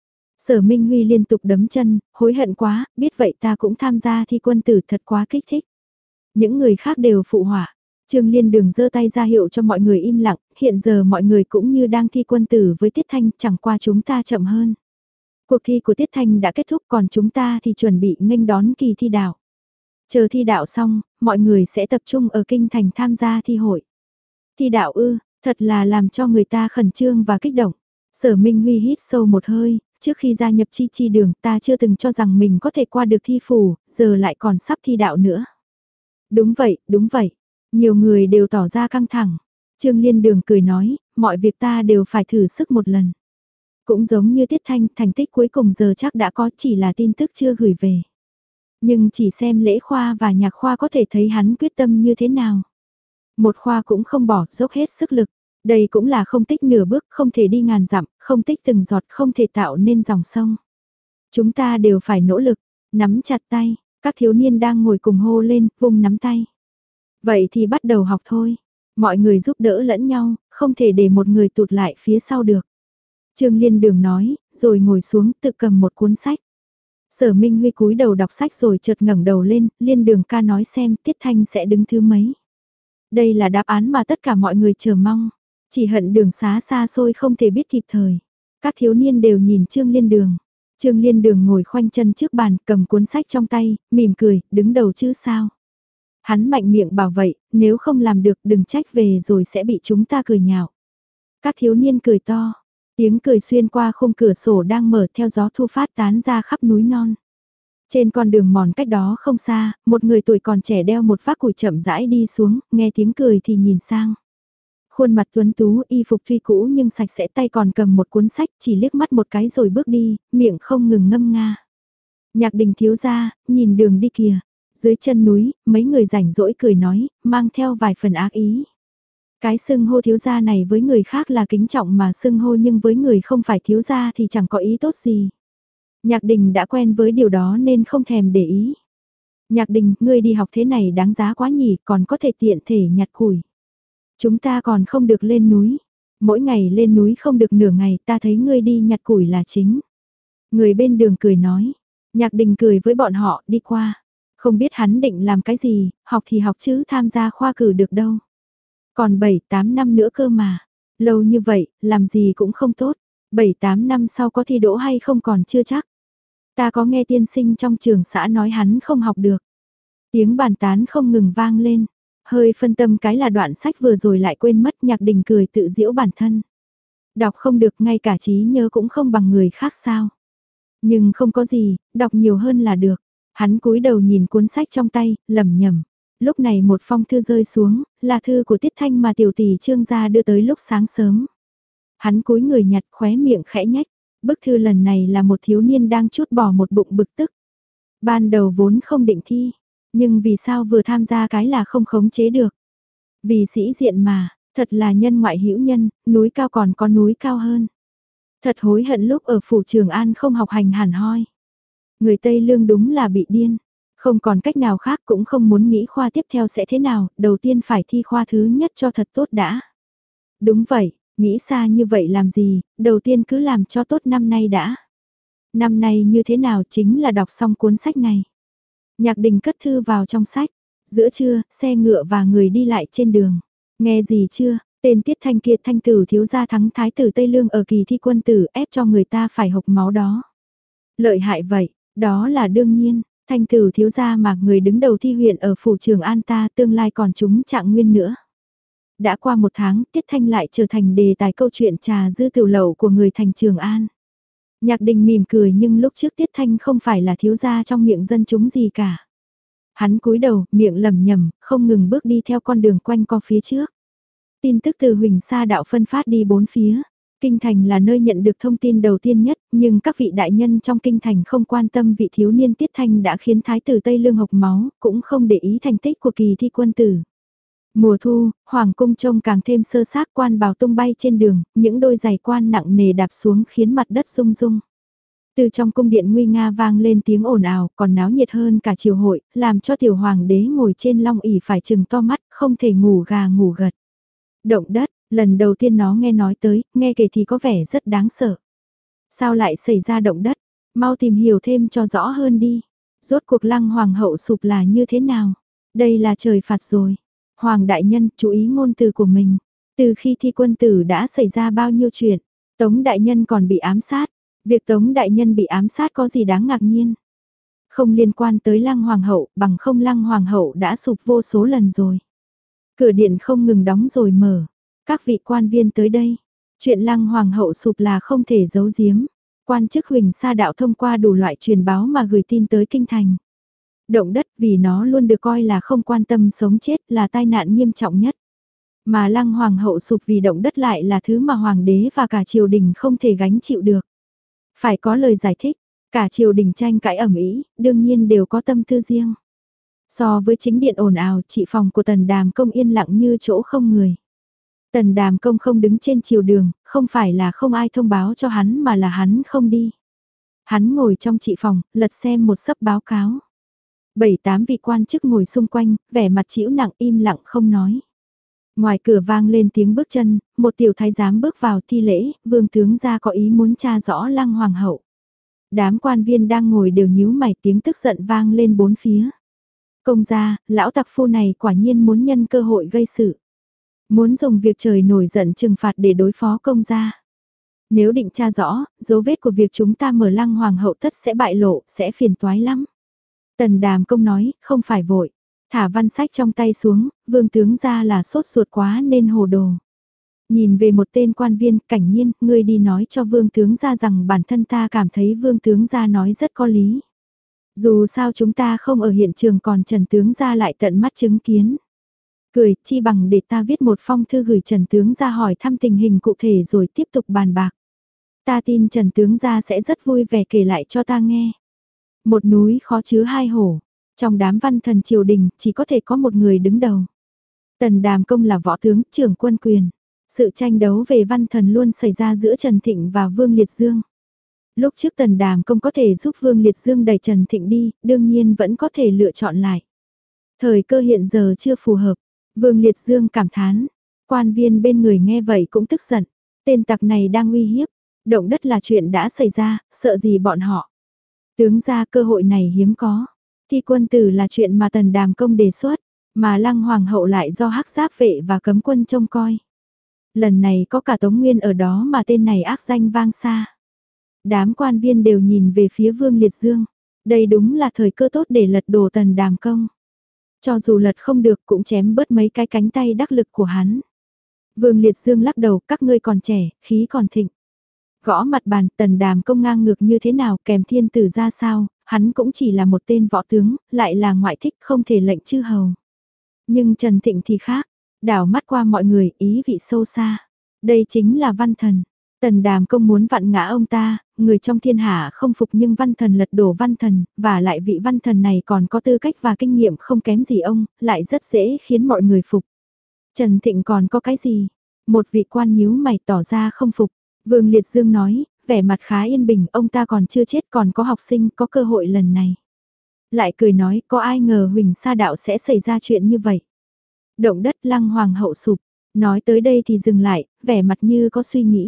Sở Minh Huy liên tục đấm chân, hối hận quá, biết vậy ta cũng tham gia thi quân tử thật quá kích thích. Những người khác đều phụ họa. Trương Liên Đường giơ tay ra hiệu cho mọi người im lặng, hiện giờ mọi người cũng như đang thi quân tử với Tiết Thanh, chẳng qua chúng ta chậm hơn. Cuộc thi của Tiết Thanh đã kết thúc còn chúng ta thì chuẩn bị nghênh đón kỳ thi đạo. Chờ thi đạo xong, mọi người sẽ tập trung ở kinh thành tham gia thi hội. Thi đạo ư, thật là làm cho người ta khẩn trương và kích động. Sở Minh Huy hít sâu một hơi, trước khi gia nhập chi chi đường ta chưa từng cho rằng mình có thể qua được thi phủ, giờ lại còn sắp thi đạo nữa. Đúng vậy, đúng vậy. Nhiều người đều tỏ ra căng thẳng. Trương Liên Đường cười nói, mọi việc ta đều phải thử sức một lần. Cũng giống như Tiết Thanh, thành tích cuối cùng giờ chắc đã có, chỉ là tin tức chưa gửi về. Nhưng chỉ xem lễ khoa và nhạc khoa có thể thấy hắn quyết tâm như thế nào. Một khoa cũng không bỏ, dốc hết sức lực. Đây cũng là không tích nửa bước, không thể đi ngàn dặm, không tích từng giọt, không thể tạo nên dòng sông. Chúng ta đều phải nỗ lực, nắm chặt tay, các thiếu niên đang ngồi cùng hô lên, vùng nắm tay. Vậy thì bắt đầu học thôi. Mọi người giúp đỡ lẫn nhau, không thể để một người tụt lại phía sau được. Trương Liên Đường nói, rồi ngồi xuống tự cầm một cuốn sách. Sở Minh Huy cúi đầu đọc sách rồi chợt ngẩng đầu lên, Liên Đường ca nói xem Tiết Thanh sẽ đứng thứ mấy. Đây là đáp án mà tất cả mọi người chờ mong. Chỉ hận đường xá xa xôi không thể biết kịp thời. Các thiếu niên đều nhìn Trương Liên Đường. Trương Liên Đường ngồi khoanh chân trước bàn, cầm cuốn sách trong tay, mỉm cười, đứng đầu chứ sao. Hắn mạnh miệng bảo vậy, nếu không làm được đừng trách về rồi sẽ bị chúng ta cười nhạo. Các thiếu niên cười to, tiếng cười xuyên qua khung cửa sổ đang mở theo gió thu phát tán ra khắp núi non. Trên con đường mòn cách đó không xa, một người tuổi còn trẻ đeo một vác củi chậm rãi đi xuống, nghe tiếng cười thì nhìn sang. Khuôn mặt tuấn tú, y phục tuy cũ nhưng sạch sẽ, tay còn cầm một cuốn sách, chỉ liếc mắt một cái rồi bước đi, miệng không ngừng ngâm nga. Nhạc Đình thiếu gia, nhìn đường đi kìa. Dưới chân núi, mấy người rảnh rỗi cười nói, mang theo vài phần ác ý. Cái xưng hô thiếu gia này với người khác là kính trọng mà xưng hô, nhưng với người không phải thiếu gia thì chẳng có ý tốt gì. Nhạc Đình đã quen với điều đó nên không thèm để ý. Nhạc Đình, ngươi đi học thế này đáng giá quá nhỉ, còn có thể tiện thể nhặt củi. Chúng ta còn không được lên núi. Mỗi ngày lên núi không được nửa ngày, ta thấy ngươi đi nhặt củi là chính. Người bên đường cười nói. Nhạc Đình cười với bọn họ, đi qua. Không biết hắn định làm cái gì, học thì học chứ tham gia khoa cử được đâu. Còn bảy tám năm nữa cơ mà. Lâu như vậy, làm gì cũng không tốt. bảy tám năm sau có thi đỗ hay không còn chưa chắc. Ta có nghe tiên sinh trong trường xã nói hắn không học được. Tiếng bàn tán không ngừng vang lên. Hơi phân tâm cái là đoạn sách vừa rồi lại quên mất. Nhạc Đình cười tự giễu bản thân. Đọc không được, ngay cả trí nhớ cũng không bằng người khác sao. Nhưng không có gì, đọc nhiều hơn là được. Hắn cúi đầu nhìn cuốn sách trong tay, lẩm nhẩm. Lúc này một phong thư rơi xuống, là thư của Tiết Thanh mà tiểu tỷ Trương gia đưa tới lúc sáng sớm. Hắn cúi người nhặt, khóe miệng khẽ nhách. Bức thư lần này là một thiếu niên đang trút bỏ một bụng bực tức. Ban đầu vốn không định thi, nhưng vì sao vừa tham gia cái là không khống chế được. Vì sĩ diện mà, thật là nhân ngoại hữu nhân, núi cao còn có núi cao hơn. Thật hối hận lúc ở phủ Trường An không học hành hẳn hoi. Người Tây Lương đúng là bị điên. Không còn cách nào khác, cũng không muốn nghĩ khoa tiếp theo sẽ thế nào, đầu tiên phải thi khoa thứ nhất cho thật tốt đã. Đúng vậy, nghĩ xa như vậy làm gì, đầu tiên cứ làm cho tốt năm nay đã. Năm nay như thế nào chính là đọc xong cuốn sách này. Nhạc Đình cất thư vào trong sách. Giữa trưa, xe ngựa và người đi lại trên đường. Nghe gì chưa, tên Tiết Thanh kia, Thanh tử thiếu gia thắng thái tử Tây Lương ở kỳ thi quân tử, ép cho người ta phải hộc máu đó. Lợi hại vậy, đó là đương nhiên. Thanh tử thiếu gia mà người đứng đầu thi huyện ở phủ Trường An ta, tương lai còn chúng trạng nguyên nữa. Đã qua một tháng, Tiết Thanh lại trở thành đề tài câu chuyện trà dư tiểu lẩu của người thành Trường An. Nhạc Đình mỉm cười, nhưng lúc trước Tiết Thanh không phải là thiếu gia trong miệng dân chúng gì cả. Hắn cúi đầu, miệng lẩm nhẩm, không ngừng bước đi theo con đường quanh co phía trước. Tin tức từ Huỳnh Sa đạo phân phát đi bốn phía. Kinh thành là nơi nhận được thông tin đầu tiên nhất, nhưng các vị đại nhân trong kinh thành không quan tâm vị thiếu niên Tiết Thanh đã khiến thái tử Tây Lương hộc máu, cũng không để ý thành tích của kỳ thi quân tử. Mùa thu, hoàng cung trông càng thêm sơ xác, quan bào tung bay trên đường, những đôi giày quan nặng nề đạp xuống khiến mặt đất rung rung. Từ trong cung điện nguy nga vang lên tiếng ồn ào, còn náo nhiệt hơn cả triều hội, làm cho tiểu hoàng đế ngồi trên long ỷ phải chừng to mắt, không thể ngủ gà ngủ gật. Động đất, lần đầu tiên nó nghe nói tới, nghe kể thì có vẻ rất đáng sợ. Sao lại xảy ra động đất? Mau tìm hiểu thêm cho rõ hơn đi. Rốt cuộc Lăng hoàng hậu sụp là như thế nào? Đây là trời phạt rồi. Hoàng đại nhân, chú ý ngôn từ của mình. Từ khi thi quân tử đã xảy ra bao nhiêu chuyện, Tống đại nhân còn bị ám sát. Việc Tống đại nhân bị ám sát có gì đáng ngạc nhiên? Không liên quan tới Lăng hoàng hậu, bằng không Lăng hoàng hậu đã sụp vô số lần rồi. Cửa điện không ngừng đóng rồi mở. Các vị quan viên tới đây. Chuyện Lăng hoàng hậu sụp là không thể giấu giếm. Quan chức Huỳnh Sa đạo thông qua đủ loại truyền báo mà gửi tin tới kinh thành. Động đất vì nó luôn được coi là không quan tâm sống chết, là tai nạn nghiêm trọng nhất. Mà Lăng hoàng hậu sụp vì động đất lại là thứ mà hoàng đế và cả triều đình không thể gánh chịu được. Phải có lời giải thích, cả triều đình tranh cãi ầm ĩ, đương nhiên đều có tâm tư riêng. So với chính điện ồn ào, trị phòng của Tần Đàm Công yên lặng như chỗ không người. Tần Đàm Công không đứng trên triều đường, không phải là không ai thông báo cho hắn mà là hắn không đi. Hắn ngồi trong trị phòng, lật xem một sấp báo cáo. Bảy tám vị quan chức ngồi xung quanh, vẻ mặt trĩu nặng im lặng không nói. Ngoài cửa vang lên tiếng bước chân, một tiểu thái giám bước vào thi lễ, vương tướng gia có ý muốn tra rõ Lăng hoàng hậu. Đám quan viên đang ngồi đều nhíu mày, tiếng tức giận vang lên bốn phía. Công gia, lão tặc phu này quả nhiên muốn nhân cơ hội gây sự. Muốn dùng việc trời nổi giận trừng phạt để đối phó công gia. Nếu định tra rõ, dấu vết của việc chúng ta mở Lăng hoàng hậu tất sẽ bại lộ, sẽ phiền toái lắm. Tần Đàm Công nói, không phải vội. Thả văn sách trong tay xuống, vương tướng gia là sốt ruột quá nên hồ đồ. Nhìn về một tên quan viên, Cảnh Nhiên, ngươi đi nói cho vương tướng gia rằng bản thân ta cảm thấy vương tướng gia nói rất có lý. Dù sao chúng ta không ở hiện trường còn Trần Tướng gia lại tận mắt chứng kiến. Cười, chi bằng để ta viết một phong thư gửi Trần Tướng gia hỏi thăm tình hình cụ thể rồi tiếp tục bàn bạc. Ta tin Trần Tướng gia sẽ rất vui vẻ kể lại cho ta nghe. Một núi khó chứa hai hổ, trong đám văn thần triều đình chỉ có thể có một người đứng đầu. Tần Đàm Công là võ tướng, trưởng quân quyền. Sự tranh đấu về văn thần luôn xảy ra giữa Trần Thịnh và Vương Liệt Dương. Lúc trước Tần Đàm Công có thể giúp Vương Liệt Dương đẩy Trần Thịnh đi, đương nhiên vẫn có thể lựa chọn lại. Thời cơ hiện giờ chưa phù hợp, Vương Liệt Dương cảm thán. Quan viên bên người nghe vậy cũng tức giận. Tên tặc này đang uy hiếp. Động đất là chuyện đã xảy ra, sợ gì bọn họ. Tướng ra cơ hội này hiếm có. Thi quân tử là chuyện mà Tần Đàm Công đề xuất, mà Lăng Hoàng hậu lại do hắc giáp vệ và cấm quân trông coi. Lần này có cả Tống Nguyên ở đó mà tên này ác danh vang xa. Đám quan viên đều nhìn về phía Vương Liệt Dương. Đây đúng là thời cơ tốt để lật đổ Tần Đàm Công. Cho dù lật không được cũng chém bớt mấy cái cánh tay đắc lực của hắn. Vương Liệt Dương lắc đầu, các ngươi còn trẻ, khí còn thịnh. Gõ mặt bàn, Tần Đàm Công ngang ngược như thế nào, kèm thiên tử ra sao, hắn cũng chỉ là một tên võ tướng, lại là ngoại thích không thể lệnh chư hầu. Nhưng Trần Thịnh thì khác, đảo mắt qua mọi người, ý vị sâu xa. Đây chính là văn thần. Tần Đàm Công muốn vặn ngã ông ta, người trong thiên hạ không phục nhưng văn thần lật đổ văn thần, và lại vị văn thần này còn có tư cách và kinh nghiệm không kém gì ông, lại rất dễ khiến mọi người phục. Trần Thịnh còn có cái gì? Một vị quan nhíu mày tỏ ra không phục. Vương Liệt Dương nói, vẻ mặt khá yên bình, ông ta còn chưa chết còn có học sinh có cơ hội lần này. Lại cười nói, có ai ngờ Huỳnh Sa Đạo sẽ xảy ra chuyện như vậy. Động đất Lăng Hoàng hậu sụp, nói tới đây thì dừng lại, vẻ mặt như có suy nghĩ.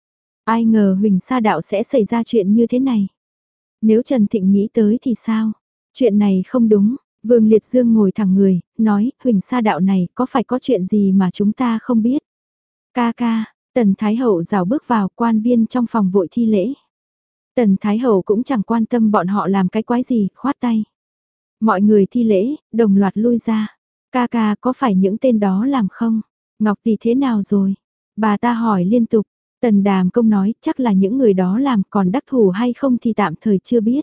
Ai ngờ Huỳnh Sa Đạo sẽ xảy ra chuyện như thế này. Nếu Trần Thịnh nghĩ tới thì sao? Chuyện này không đúng. Vương Liệt Dương ngồi thẳng người, nói, Huỳnh Sa Đạo này có phải có chuyện gì mà chúng ta không biết? Ca ca, Tần Thái Hậu rào bước vào, quan viên trong phòng vội thi lễ. Tần Thái Hậu cũng chẳng quan tâm bọn họ làm cái quái gì, khoát tay. Mọi người thi lễ, đồng loạt lui ra. Ca ca có phải những tên đó làm không? Ngọc Tỷ thế nào rồi? Bà ta hỏi liên tục. Tần Đàm Công nói, chắc là những người đó làm, còn đắc thủ hay không thì tạm thời chưa biết.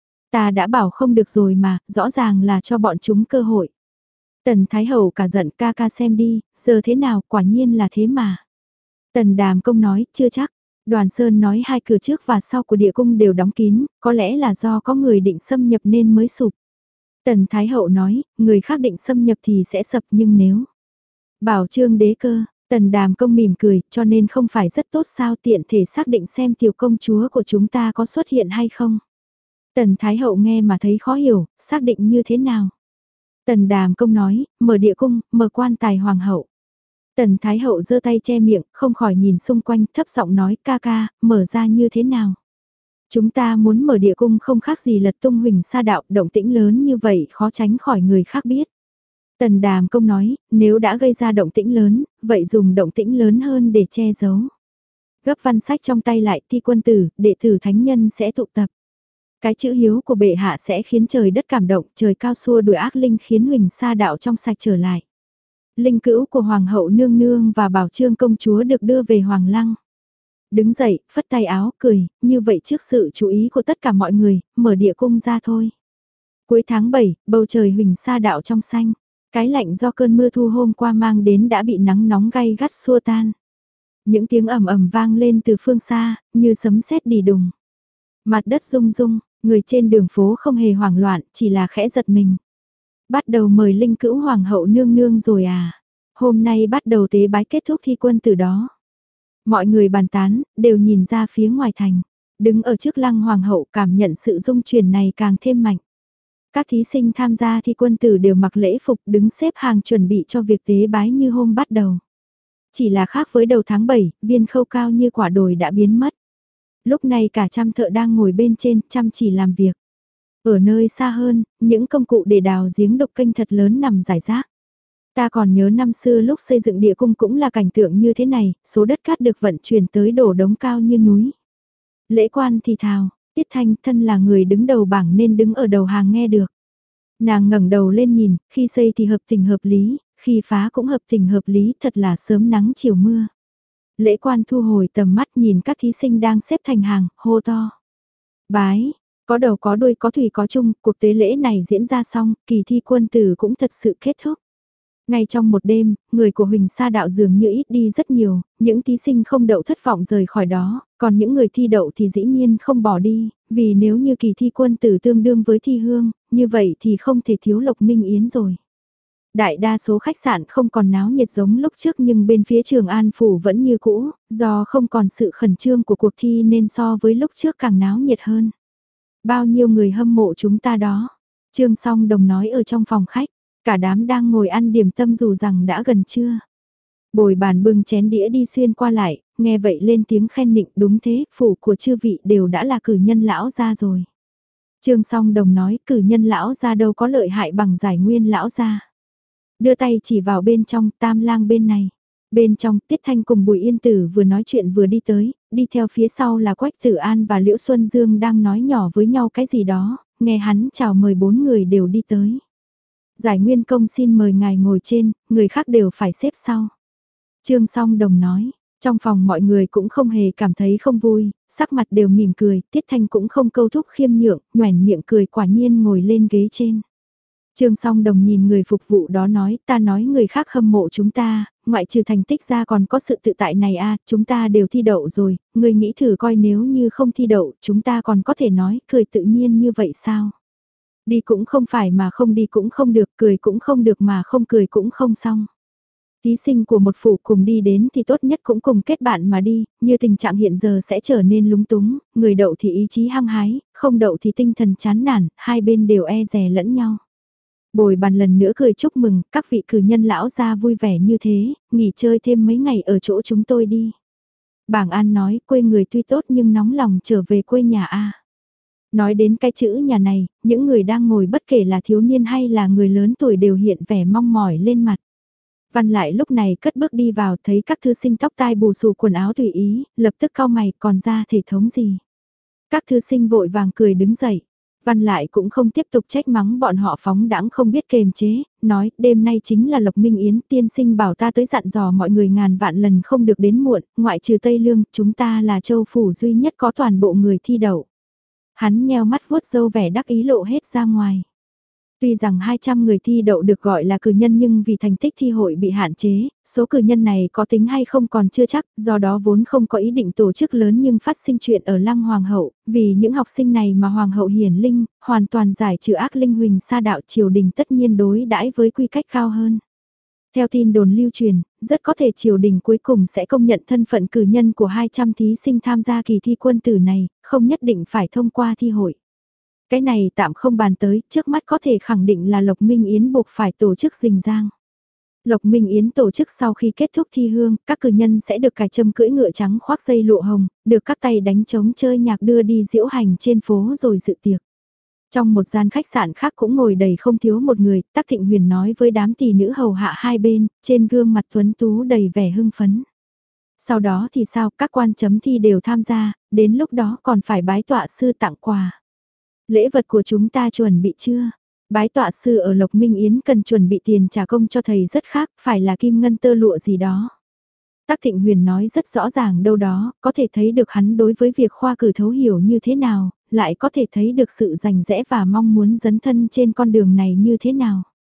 Ta đã bảo không được rồi mà, rõ ràng là cho bọn chúng cơ hội. Tần Thái Hậu cả giận, ca ca xem đi, giờ thế nào, quả nhiên là thế mà. Tần Đàm Công nói, chưa chắc. Đoàn Sơn nói hai cửa trước và sau của địa cung đều đóng kín, có lẽ là do có người định xâm nhập nên mới sụp. Tần Thái Hậu nói, người khác định xâm nhập thì sẽ sập nhưng nếu... Bảo Trương đế cơ, Tần Đàm Công mỉm cười, cho nên không phải rất tốt sao, tiện thể xác định xem tiểu công chúa của chúng ta có xuất hiện hay không. Tần Thái Hậu nghe mà thấy khó hiểu, xác định như thế nào. Tần Đàm Công nói, mở địa cung, mở quan tài hoàng hậu. Tần Thái Hậu giơ tay che miệng, không khỏi nhìn xung quanh, thấp giọng nói, ca ca, mở ra như thế nào. Chúng ta muốn mở địa cung không khác gì lật tung Huỳnh Sa Đạo, động tĩnh lớn như vậy khó tránh khỏi người khác biết. Tần Đàm Công nói, nếu đã gây ra động tĩnh lớn, vậy dùng động tĩnh lớn hơn để che giấu. Gấp văn sách trong tay lại, thi quân tử, đệ tử thánh nhân sẽ tụ tập. Cái chữ hiếu của bệ hạ sẽ khiến trời đất cảm động, trời cao xua đuổi ác linh khiến Huỳnh Sa Đạo trong sạch trở lại. Linh cữu của Hoàng hậu nương nương và Bảo Trương công chúa được đưa về Hoàng lăng. Đứng dậy, phất tay áo, cười, như vậy trước sự chú ý của tất cả mọi người, mở địa cung ra thôi. Cuối tháng bảy, bầu trời Huỳnh Sa Đạo trong xanh. Cái lạnh do cơn mưa thu hôm qua mang đến đã bị nắng nóng gay gắt xua tan. Những tiếng ầm ầm vang lên từ phương xa, như sấm sét đi đùng. Mặt đất rung rung, người trên đường phố không hề hoảng loạn, chỉ là khẽ giật mình. Bắt đầu mời linh cữu hoàng hậu nương nương rồi à? Hôm nay bắt đầu tế bái kết thúc thi quân từ đó. Mọi người bàn tán, đều nhìn ra phía ngoài thành. Đứng ở trước lăng hoàng hậu cảm nhận sự rung chuyển này càng thêm mạnh. Các thí sinh tham gia thi quân tử đều mặc lễ phục đứng xếp hàng chuẩn bị cho việc tế bái như hôm bắt đầu. Chỉ là khác với đầu tháng bảy, viên khâu cao như quả đồi đã biến mất. Lúc này cả trăm thợ đang ngồi bên trên chăm chỉ làm việc. Ở nơi xa hơn, những công cụ để đào giếng đục kênh thật lớn nằm rải rác. Ta còn nhớ năm xưa lúc xây dựng địa cung cũng là cảnh tượng như thế này, số đất cát được vận chuyển tới đổ đống cao như núi. Lễ quan thì thào, Tiết Thanh thân là người đứng đầu bảng nên đứng ở đầu hàng nghe được. Nàng ngẩng đầu lên nhìn, khi xây thì hợp tình hợp lý, khi phá cũng hợp tình hợp lý, thật là sớm nắng chiều mưa. Lễ quan thu hồi tầm mắt nhìn các thí sinh đang xếp thành hàng, hô to. Bái, Có đầu có đuôi có thủy có chung, cuộc tế lễ này diễn ra xong, kỳ thi quân tử cũng thật sự kết thúc. Ngay trong một đêm, người của Huỳnh Sa Đạo dường như ít đi rất nhiều, những thí sinh không đậu thất vọng rời khỏi đó, còn những người thi đậu thì dĩ nhiên không bỏ đi, vì nếu như kỳ thi quân tử tương đương với thi hương, như vậy thì không thể thiếu Lộc Minh Yến rồi. Đại đa số khách sạn không còn náo nhiệt giống lúc trước nhưng bên phía Trường An Phủ vẫn như cũ, do không còn sự khẩn trương của cuộc thi nên so với lúc trước càng náo nhiệt hơn. Bao nhiêu người hâm mộ chúng ta đó. Trương Song Đồng nói ở trong phòng khách, cả đám đang ngồi ăn điểm tâm dù rằng đã gần trưa. Bồi bàn bưng chén đĩa đi xuyên qua lại, nghe vậy lên tiếng khen nịnh, đúng thế, phủ của chư vị đều đã là cử nhân lão gia rồi. Trương Song Đồng nói, cử nhân lão gia đâu có lợi hại bằng giải nguyên lão gia. Đưa tay chỉ vào bên trong, Tam Lang bên này. Bên trong, Tiết Thanh cùng Bùi Yên Tử vừa nói chuyện vừa đi tới, đi theo phía sau là Quách Tử An và Liễu Xuân Dương đang nói nhỏ với nhau cái gì đó, nghe hắn chào mời bốn người đều đi tới. Giải nguyên công xin mời ngài ngồi trên, người khác đều phải xếp sau. Trương Song Đồng nói, trong phòng mọi người cũng không hề cảm thấy không vui, sắc mặt đều mỉm cười, Tiết Thanh cũng không câu thúc khiêm nhượng, nhoẻn miệng cười quả nhiên ngồi lên ghế trên. Trương Song Đồng nhìn người phục vụ đó nói, ta nói người khác hâm mộ chúng ta, ngoại trừ thành tích ra còn có sự tự tại này à, chúng ta đều thi đậu rồi, người nghĩ thử coi nếu như không thi đậu, chúng ta còn có thể nói, cười tự nhiên như vậy sao? Đi cũng không phải mà không đi cũng không được, cười cũng không được mà không cười cũng không xong. Thí sinh của một phủ cùng đi đến thì tốt nhất cũng cùng kết bạn mà đi, như tình trạng hiện giờ sẽ trở nên lúng túng, người đậu thì ý chí hăng hái, không đậu thì tinh thần chán nản, hai bên đều e dè lẫn nhau. Bồi bàn lần nữa cười chúc mừng, các vị cử nhân lão gia vui vẻ như thế, nghỉ chơi thêm mấy ngày ở chỗ chúng tôi đi. Bảng An nói, quê người tuy tốt nhưng nóng lòng trở về quê nhà a. Nói đến cái chữ nhà này, những người đang ngồi bất kể là thiếu niên hay là người lớn tuổi đều hiện vẻ mong mỏi lên mặt. Văn Lại lúc này cất bước đi vào thấy các thư sinh tóc tai bù xù quần áo tùy ý, lập tức cau mày còn ra thể thống gì. Các thư sinh vội vàng cười đứng dậy. Văn Lại cũng không tiếp tục trách mắng bọn họ phóng đãng không biết kềm chế, nói đêm nay chính là Lộc Minh Yến, tiên sinh bảo ta tới dặn dò mọi người ngàn vạn lần không được đến muộn, ngoại trừ Tây Lương, chúng ta là châu phủ duy nhất có toàn bộ người thi đậu. Hắn nheo mắt vuốt râu vẻ đắc ý lộ hết ra ngoài. Tuy rằng hai trăm người thi đậu được gọi là cử nhân nhưng vì thành tích thi hội bị hạn chế, số cử nhân này có tính hay không còn chưa chắc, do đó vốn không có ý định tổ chức lớn nhưng phát sinh chuyện ở Lăng Hoàng hậu, vì những học sinh này mà Hoàng hậu hiển linh, hoàn toàn giải trừ ác linh Huỳnh Sa Đạo triều đình tất nhiên đối đãi với quy cách cao hơn. Theo tin đồn lưu truyền, rất có thể triều đình cuối cùng sẽ công nhận thân phận cử nhân của hai trăm thí sinh tham gia kỳ thi quân tử này, không nhất định phải thông qua thi hội. Cái này tạm không bàn tới, trước mắt có thể khẳng định là Lộc Minh Yến buộc phải tổ chức rình rang. Lộc Minh Yến tổ chức sau khi kết thúc thi hương, các cử nhân sẽ được cài châm cưỡi ngựa trắng khoác dây lụa hồng, được các tay đánh trống chơi nhạc đưa đi diễu hành trên phố rồi dự tiệc. Trong một gian khách sạn khác cũng ngồi đầy không thiếu một người, Tắc Thịnh Huyền nói với đám tỷ nữ hầu hạ hai bên, trên gương mặt tuấn tú đầy vẻ hưng phấn. Sau đó thì sao, các quan chấm thi đều tham gia, đến lúc đó còn phải bái tọa sư tặng quà. Lễ vật của chúng ta chuẩn bị chưa? Bái tọa sư ở Lộc Minh Yến cần chuẩn bị tiền trả công cho thầy rất khác, phải là kim ngân tơ lụa gì đó. Tắc Thịnh Huyền nói rất rõ ràng đâu đó, có thể thấy được hắn đối với việc khoa cử thấu hiểu như thế nào, lại có thể thấy được sự rành rẽ và mong muốn dấn thân trên con đường này như thế nào.